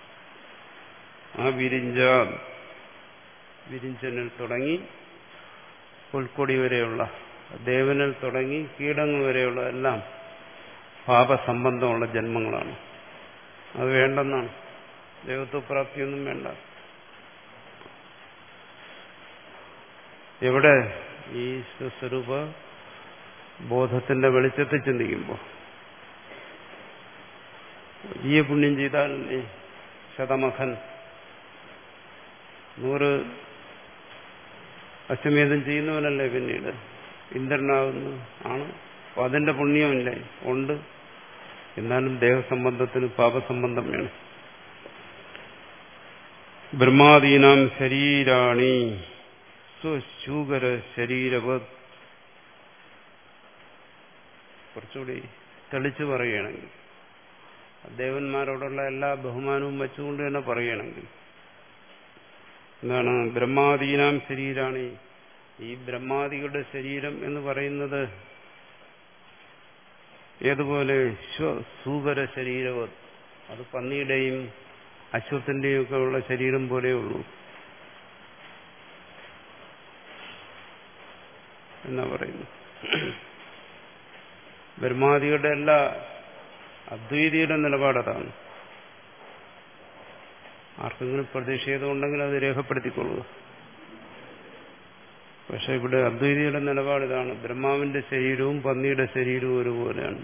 ആ വിരിഞ്ച വിരിഞ്ചനിൽ തുടങ്ങി പുൽക്കൊടി വരെയുള്ള, ദേവനിൽ തുടങ്ങി കീടങ്ങൾ വരെയുള്ള എല്ലാം പാപസംബന്ധമുള്ള ജന്മങ്ങളാണ്. അത് വേണ്ടെന്നാണ്. ദേവത്വപ്രാപ്തിയൊന്നും വേണ്ട. എവിടെ? ഈ സ്വസ്വരൂപ ബോധത്തിന്റെ വെളിച്ചത്തിൽ ചിന്തിക്കുമ്പോൾ. ഈ പുണ്യം ചെയ്താൽ ശതമഖൻ നൂറ് അശ്വമേധം ചെയ്യുന്നവനല്ലേ പിന്നീട് ഇന്ദ്രനാകുന്നു ആണ്. അപ്പൊ അതിന്റെ പുണ്യമില്ലേ? ഉണ്ട്. എന്നാലും ദേഹസംബന്ധത്തിന് പാപസംബന്ധം വേണം. ബ്രഹ്മാദീനാം ശരീരാണി സ്വശൂകര ശരീരവത്. കുറച്ചുകൂടി തെളിച്ചു പറയുകയാണെങ്കിൽ, ദേവന്മാരോടുള്ള എല്ലാ ബഹുമാനവും വെച്ചുകൊണ്ട് തന്നെ പറയുകയാണെങ്കിൽ എന്താണ്? ബ്രഹ്മാദീനാം ശരീരാണി. ഈ ബ്രഹ്മാദികളുടെ ശരീരം എന്ന് പറയുന്നത് ഏതുപോലെ? സൂകര ശരീരവത്. അത് പന്നിയുടെയും അശ്വത്തിന്റെയും ഒക്കെ ഉള്ള ശരീരം പോലെയുള്ളൂ എന്നാ പറയുന്നു. ബ്രഹ്മാദികളുടെ എല്ലാ അദ്വൈതിയുടെ നിലപാടതാണ്. ആർക്കെങ്കിലും പ്രതിഷേധമുണ്ടെങ്കിൽ അത് രേഖപ്പെടുത്തിക്കൊള്ളുക. പക്ഷെ ഇവിടെ അദ്വൈതിയുടെ നിലപാട് ഇതാണ്: ബ്രഹ്മാവിന്റെ ശരീരവും പന്നിയുടെ ശരീരവും ഒരുപോലെയാണ്.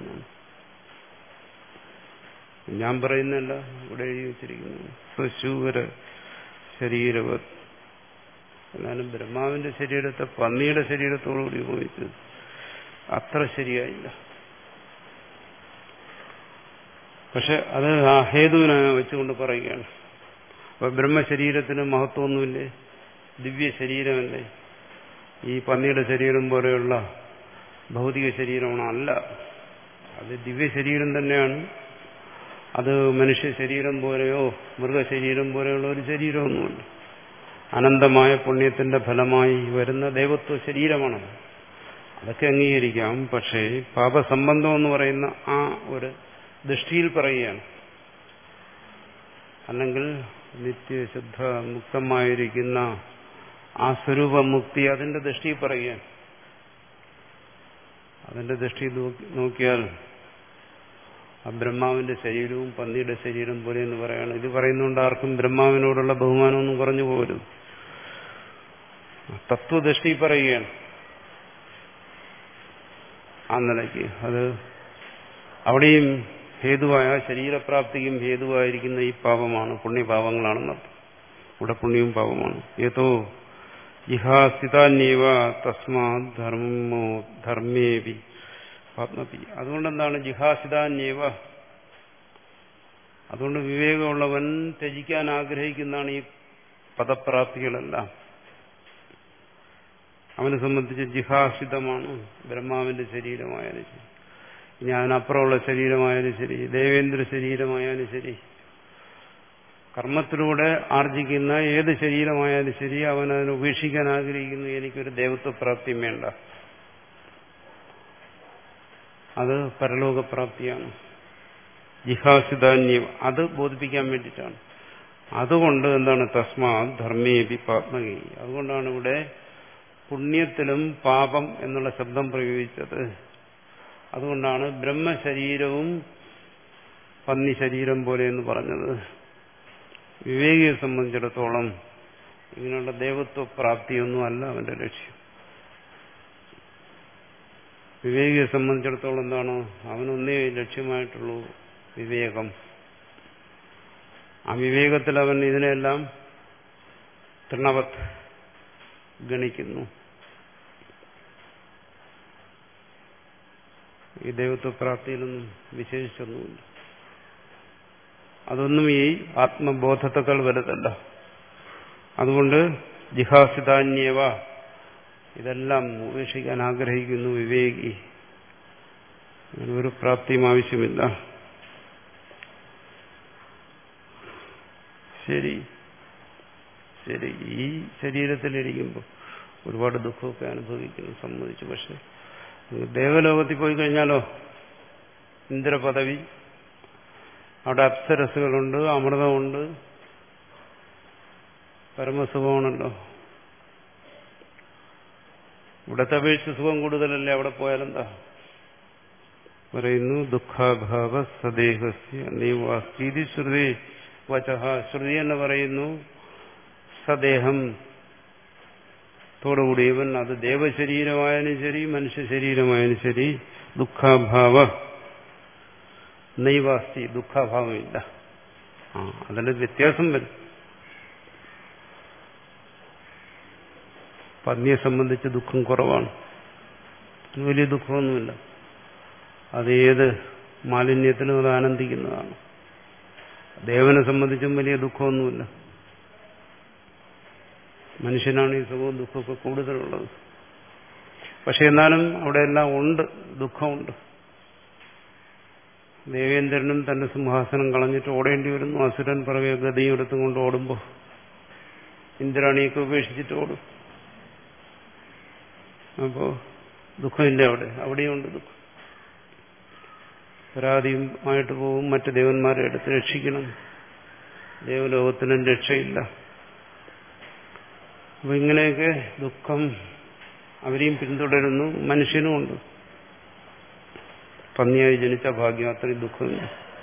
ഞാൻ പറയുന്നല്ല, ഇവിടെ എഴുതി വച്ചിരിക്കുന്നു സ്വശൂകര ശരീരവത്. എന്നാലും ബ്രഹ്മാവിന്റെ ശരീരത്തെ പന്നിയുടെ ശരീരത്തോടുകൂടി ഉപയോഗിച്ചത് അത്ര ശരിയായില്ല. പക്ഷെ അത് ആ ഹേതുവിനെ വെച്ചുകൊണ്ട് പറയുകയാണ്. അപ്പൊ ബ്രഹ്മശരീരത്തിന് മഹത്വമൊന്നുമില്ലേ? ദിവ്യ ശരീരമല്ലേ? ഈ പന്നിയുടെ ശരീരം പോലെയുള്ള ഭൗതിക ശരീരമാണോ? അല്ല, അത് ദിവ്യ ശരീരം തന്നെയാണ്. അത് മനുഷ്യ ശരീരം പോലെയോ മൃഗശരീരം പോലെയുള്ള ഒരു ശരീരമൊന്നുമല്ല. അനന്തമായ പുണ്യത്തിന്റെ ഫലമായി വരുന്ന ദൈവത്വ ശരീരമാണ്. അതൊക്കെ അംഗീകരിക്കാം. പക്ഷേ പാപസംബന്ധം എന്ന് പറയുന്ന ആ ഒരു ദൃഷ്ടിയിൽ പറയുകയാണ്. അല്ലെങ്കിൽ നിത്യശുദ്ധ മുക്തമായിരിക്കുന്ന ആ സ്വരൂപമുക്തി അതിന്റെ ദൃഷ്ടിയിൽ പറയുകയാണ്. അതിന്റെ ദൃഷ്ടി നോക്കിയാൽ ആ ബ്രഹ്മാവിന്റെ ശരീരവും പന്നിയുടെ ശരീരം പോലെ എന്ന് പറയാണ്. ഇത് പറയുന്നതുകൊണ്ട് ആർക്കും ബ്രഹ്മാവിനോടുള്ള ബഹുമാനമൊന്നും കുറഞ്ഞു പോരും. തത്വദൃഷ്ടി പറയുകയാണ്. ആ നിലയ്ക്ക് അത് അവിടെയും ഹേതുവായ ശരീരപ്രാപ്തിക്കും ഹേതുവായിരിക്കുന്ന ഈ പാപമാണ്, പുണ്യപാപങ്ങളാണെന്നർത്ഥം. ഇവിടെ പുണ്യവും പാപമാണ്. യതോ ജിഹാസിതാന്യവ തസ്മാത് ധർമ്മോ ധർമ്മേപി പാപ്നപി. അതുകൊണ്ടെന്താണ് ജിഹാസിതാന്യവ? അതുകൊണ്ട് വിവേകമുള്ളവൻ ത്യജിക്കാൻ ആഗ്രഹിക്കുന്നതാണ് ഈ പദപ്രാപ്തികളെല്ലാം. അവനെ സംബന്ധിച്ച് ജിഹാസിതമാണ്. ബ്രഹ്മാവിന്റെ ശരീരമായാലും ശരി, ഇനി അതിനപ്പുറമുള്ള ശരീരമായാലും ശരി, ദേവേന്ദ്ര ശരീരമായാലും ശരി, കർമ്മത്തിലൂടെ ആർജിക്കുന്ന ഏത് ശരീരമായാലും ശരി, അവൻ അതിനെ ഉപേക്ഷിക്കാൻ ആഗ്രഹിക്കുന്നു. എനിക്കൊരു ദേവത്വപ്രാപ്തിയും വേണ്ട, അത് പരലോകപ്രാപ്തിയാണ്. ജിഹാസിതാന്യം അത് ബോധിപ്പിക്കാൻ വേണ്ടിയിട്ടാണ്. അതുകൊണ്ട് എന്താണ് തസ്മാത് ധർമ്മേപി പാപ്മകി. അതുകൊണ്ടാണ് ഇവിടെ പുണ്യത്തിലും പാപം എന്നുള്ള ശബ്ദം പ്രയോഗിച്ചത്. അതുകൊണ്ടാണ് ബ്രഹ്മശരീരവും പന്നി ശരീരം പോലെ എന്ന് പറഞ്ഞത്. വിവേകിയെ സംബന്ധിച്ചിടത്തോളം ഇങ്ങനെയുള്ള ദേവത്വപ്രാപ്തിയൊന്നും അല്ല അവന്റെ ലക്ഷ്യം. വിവേകിയെ സംബന്ധിച്ചിടത്തോളം എന്താണ്? അവനൊന്നേ ലക്ഷ്യമായിട്ടുള്ളൂ, വിവേകം. ആ വിവേകത്തിൽ അവൻ ഇതിനെല്ലാം തൃണവത് ഗണിക്കുന്നു. ഈ ദൈവത്വപ്രാപ്തിയിലൊന്നും വിശേഷിച്ചൊന്നുമില്ല. അതൊന്നും ഈ ആത്മബോധത്തെക്കാൾ വലുതല്ല. അതുകൊണ്ട് ജിഹാസിതാന്യവ ഇതെല്ലാം ഉപേക്ഷിക്കാൻ ആഗ്രഹിക്കുന്നു വിവേകി. ഒരു പ്രാപ്തിയും ആവശ്യമില്ല. ശരി ശരി ഈ ശരീരത്തിലിരിക്കുമ്പോൾ ഒരുപാട് ദുഃഖമൊക്കെ അനുഭവിക്കുന്നു, സമ്മതിച്ചു. പക്ഷെ ദേവലോകത്തിൽ പോയി കഴിഞ്ഞാലോ, ഇന്ദ്രപദവി, അവിടെ അപ്സരസുകളുണ്ട്, അമൃതമുണ്ട്, പരമസുഖമാണല്ലോ. ഇവിടത്തെ അപേക്ഷിച്ച് സുഖം കൂടുതലല്ലേ അവിടെ പോയാലെന്താ? പറയുന്നു ദുഃഖാഭാവ സദേഹസ്യ നീവാസ്തി ശ്രുതി വചഹ. ശ്രുതി എന്ന് പറയുന്നു സദേഹം തോടുകൂടിയവൻ, അത് ദേവശരീരമായാലും ശരി മനുഷ്യ ശരീരമായാലും ശരി, ദുഃഖാഭാവ നൈവാസ്തി, ദുഃഖാഭാവമില്ല. ആ അതിന്റെ വ്യത്യാസം വരും. പത്നിയെ സംബന്ധിച്ച് ദുഃഖം കുറവാണ്, വലിയ ദുഃഖമൊന്നുമില്ല. അത് ഏത് മാലിന്യത്തിനും അത് ആനന്ദിക്കുന്നതാണ്. ദേവനെ സംബന്ധിച്ചും വലിയ ദുഃഖമൊന്നുമില്ല. മനുഷ്യനാണ് ഈ സുഖവും ദുഃഖമൊക്കെ കൂടുതലുള്ളത്. പക്ഷെ എന്നാലും അവിടെ എല്ലാം ഉണ്ട്, ദുഃഖമുണ്ട്. ദേവേന്ദ്രനും തന്റെ സിംഹാസനം കളഞ്ഞിട്ട് ഓടേണ്ടി വരുന്നു. അസുരൻ പിറകെ ഗതിയും എടുത്തും കൊണ്ട് ഓടുമ്പോൾ ഇന്ദ്രാണിയൊക്കെ ഉപേക്ഷിച്ചിട്ട് ഓടും. അപ്പോ ദുഃഖമില്ല അവിടെ, അവിടെയുണ്ട് ദുഃഖം. പരാതിയുമായിട്ട് പോകും, മറ്റു ദേവന്മാരെ എടുത്ത് രക്ഷിക്കണം. ദേവലോകത്തിനും രക്ഷയില്ല. അപ്പൊ ഇങ്ങനെയൊക്കെ ദുഃഖം അവരെയും പിന്തുടരുന്നു. മനുഷ്യനുമുണ്ട്. പന്നിയായി ജനിച്ച ഭാഗ്യം, അത്രയും ദുഃഖമില്ല.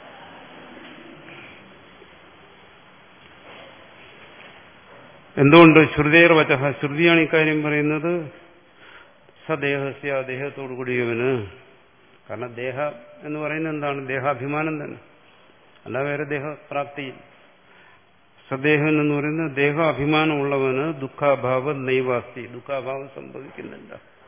എന്തുകൊണ്ട്? ശ്രുതേർ വചഃ, ശ്രുതിയാണ് ഇക്കാര്യം പറയുന്നത്. സദേഹസ്യ, ദേഹത്തോടു കൂടിയവന്. കാരണം ദേഹ എന്ന് പറയുന്നത് എന്താണ്? ദേഹാഭിമാനം തന്നെ, അല്ല വേറെ ദേഹപ്രാപ്തി. സദേഹം എന്ന് പറയുന്നത് ദേഹാഭിമാനമുള്ളവന് ദുഃഖാഭാവം നൈവാസ്തി, ദുഃഖാഭാവം സംഭവിക്കുന്നില്ല.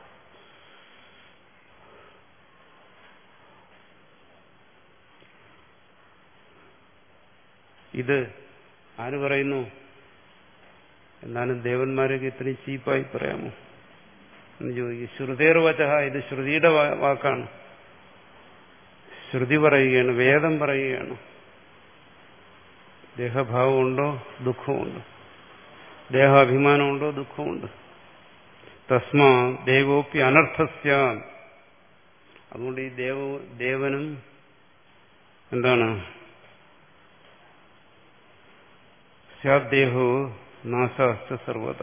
ഇത് ആര് പറയുന്നു? എന്നാലും ദേവന്മാരൊക്കെ ഇത്രയും ചീപ്പായി പറയാമോ എന്ന് ചോദിക്കും. ശ്രുതേർ വചഃ, ഇത് ശ്രുതിയുടെ വാക്കാണ്. ശ്രുതി പറയുകയാണ്, വേദം പറയുകയാണ്. ദേഹഭാവമുണ്ടോ? ദുഃഖമുണ്ട്. ദേഹാഭിമാനമുണ്ടോ? ദുഃഖമുണ്ട്. തസ്മാ ദേവോപ്പി അനർത്ഥസ്യ. അതുകൊണ്ട് ഈ ദേവ ദേവനും എന്താണ്? സ്യാദ്ദേഹോ നാശാശ്ച സർവത.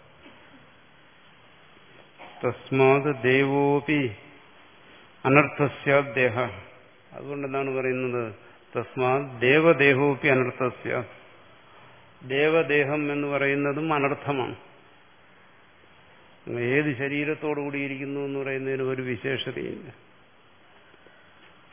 തസ്മാത് ദേവോപി അനർത്ഥസ്യാദ്ദേഹ. അതുകൊണ്ടെന്താണ് പറയുന്നത്? തസ്മാത് ദേവദേഹോപി അനർത്ഥസ്യ. ദേവദേഹം എന്ന് പറയുന്നതും അനർത്ഥമാണ്. ഏത് ശരീരത്തോടു കൂടിയിരിക്കുന്നു എന്ന് പറയുന്നതിന് ഒരു വിശേഷതയില്ല.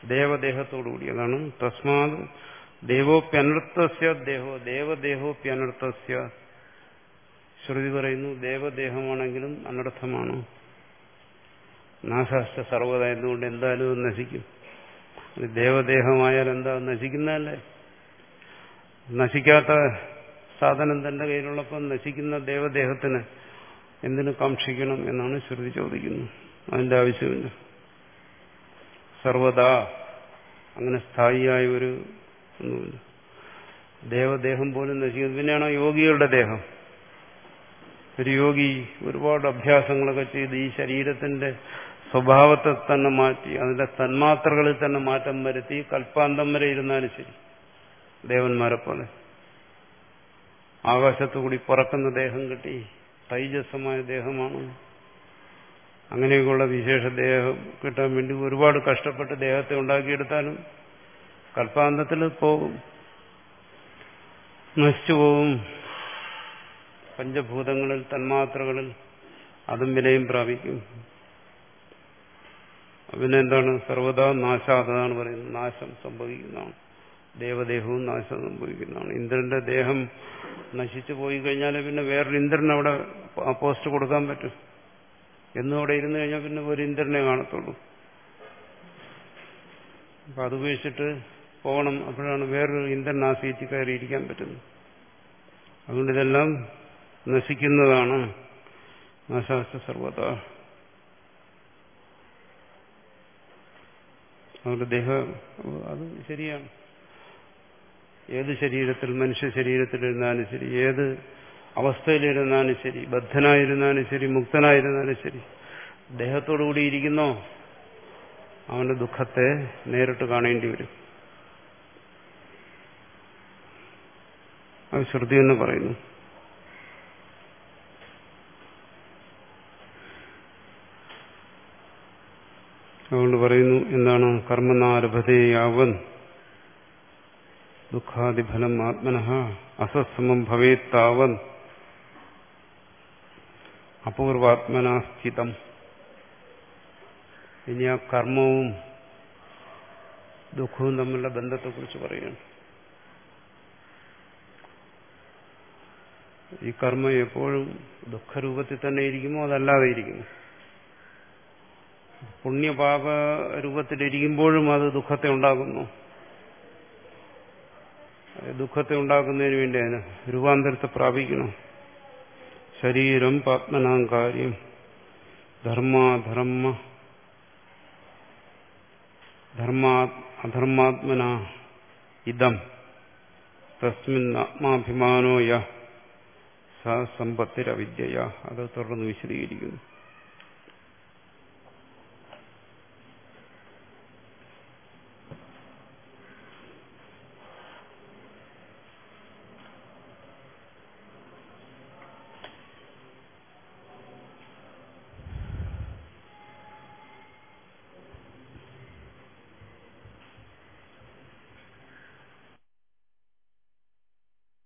ദേവദേഹത്തോടുകൂടി. അതാണ് തസ്മാത് ദേവോപ്യനർത്ഥസ്യ ദേഹോ ദേവദേഹോപ്യനർത്ഥസ്യ. ശ്രുതി പറയുന്നു ദേവദേഹമാണെങ്കിലും അനർത്ഥമാണ്. നാശാശ്ച സർവ്വത എന്നുകൊണ്ട് എന്തായാലും അത് നശിക്കും. ദേവദേഹമായാൽ എന്താ നശിക്കുന്നതല്ലേ? നശിക്കാത്ത സാധനം തന്റെ കയ്യിലുള്ളപ്പോൾ നശിക്കുന്ന ദേവദേഹത്തിന് എന്തിനു കാക്ഷിക്കണം എന്നാണ് ശ്രുതി ചോദിക്കുന്നത്. അതിന്റെ ആവശ്യമില്ല. സർവദാ അങ്ങനെ സ്ഥായിയായ ഒരു ഒന്നുമില്ല. ദേവദേഹം പോലും നശിക്കുന്നത്. പിന്നെയാണോ യോഗികളുടെ ദേഹം? ഒരു യോഗി ഒരുപാട് അഭ്യാസങ്ങളൊക്കെ ചെയ്ത് ഈ ശരീരത്തിന്റെ സ്വഭാവത്തെ തന്നെ മാറ്റി അതിന്റെ തന്മാത്രകളിൽ തന്നെ മാറ്റം വരുത്തി കൽപ്പാന്തം വരെ ഇരുന്നാലും ശരി, ദേവന്മാരെ പോലെ ആകാശത്തുകൂടി പറക്കുന്ന ദേഹം കിട്ടി. തൈജസ്സമായ ദേഹമാണ്. അങ്ങനെയൊക്കെയുള്ള വിശേഷ ദേഹം കിട്ടാൻ വേണ്ടി ഒരുപാട് കഷ്ടപ്പെട്ട് ദേഹത്തെ ഉണ്ടാക്കിയെടുത്താലും കൽപ്പാന്തത്തിൽ പോകും, നശിച്ചു പോകും. പഞ്ചഭൂതങ്ങളിൽ തന്മാത്രകളിൽ അതും വിലയും പ്രാപിക്കും. പിന്നെ എന്താണ്? സർവ്വതാ നാശാതാണ് പറയുന്നത്. നാശം സംഭവിക്കുന്നതാണ്. ദേവദേഹവും നാശം സംഭവിക്കുന്നതാണ്. ഇന്ദ്രന്റെ ദേഹം നശിച്ചു പോയി കഴിഞ്ഞാൽ പിന്നെ വേറൊരു ഇന്ദ്രൻ അവിടെ പോസ്റ്റ് കൊടുക്കാൻ പറ്റും. എന്നും അവിടെ ഇരുന്ന് കഴിഞ്ഞാൽ പിന്നെ ഒരു ഇന്ദ്രനെ കാണത്തുള്ളൂ. അപ്പൊ അത് ഉപേക്ഷിച്ചിട്ട് പോകണം. അപ്പോഴാണ് വേറൊരു ഇന്ദ്രൻ ആ സീറ്റിൽ കയറിയിരിക്കാൻ പറ്റുന്നത്. അതുകൊണ്ട് ഇതെല്ലാം നശിക്കുന്നതാണ്. നാശാസ്ത്ര സർവത. അതുകൊണ്ട് ദേഹം അത് ശരിയാണ്. ഏത് ശരീരത്തിൽ, മനുഷ്യ ശരീരത്തിലിരുന്നാലും ശരി, ഏത് അവസ്ഥയിലിരുന്നാലും ശരി, ബദ്ധനായിരുന്നാലും ശരി, മുക്തനായിരുന്നാലും ശരി, ദേഹത്തോടുകൂടി ഇരിക്കുന്നോ അവന്റെ ദുഃഖത്തെ നേരിട്ട് കാണേണ്ടി വരും. അത് ശ്രുതി എന്ന് പറയുന്നു. അതുകൊണ്ട് പറയുന്നു എന്താണ്? കർമ്മനാരഭതേ യാവൻ ദുഃഖാദിഫലം ആത്മനഃ അസത്സമം ഭവേത്താവൻ അപൂർവാത്മനാ സ്ഥിതം. ഇനി ആ കർമ്മവും ദുഃഖവും തമ്മിലുള്ള ബന്ധത്തെക്കുറിച്ച് പറയുകയാണ്. ഈ കർമ്മം എപ്പോഴും ദുഃഖരൂപത്തിൽ തന്നെ ഇരിക്കുമോ അതല്ലാതെ ഇരിക്കുമോ? പുണ്യപാപ രൂപത്തിലിരിക്കുമ്പോഴും അത് ദുഃഖത്തെ ഉണ്ടാക്കുന്നു. ദുഃഖത്തെ ഉണ്ടാക്കുന്നതിന് വേണ്ടി അതിന് രൂപാന്തരത്തെ പ്രാപിക്കണം. ശരീരം പാത്മനാം കാര്യം ധർമാധർമ്മ ധർമാ അധർമാത്മന ഇതം തസ്മിൻ ആത്മാഭിമാനോ യ സമ്പത്തിരവിദ്യ. അത് തുടർന്ന് വിശദീകരിക്കുന്നു.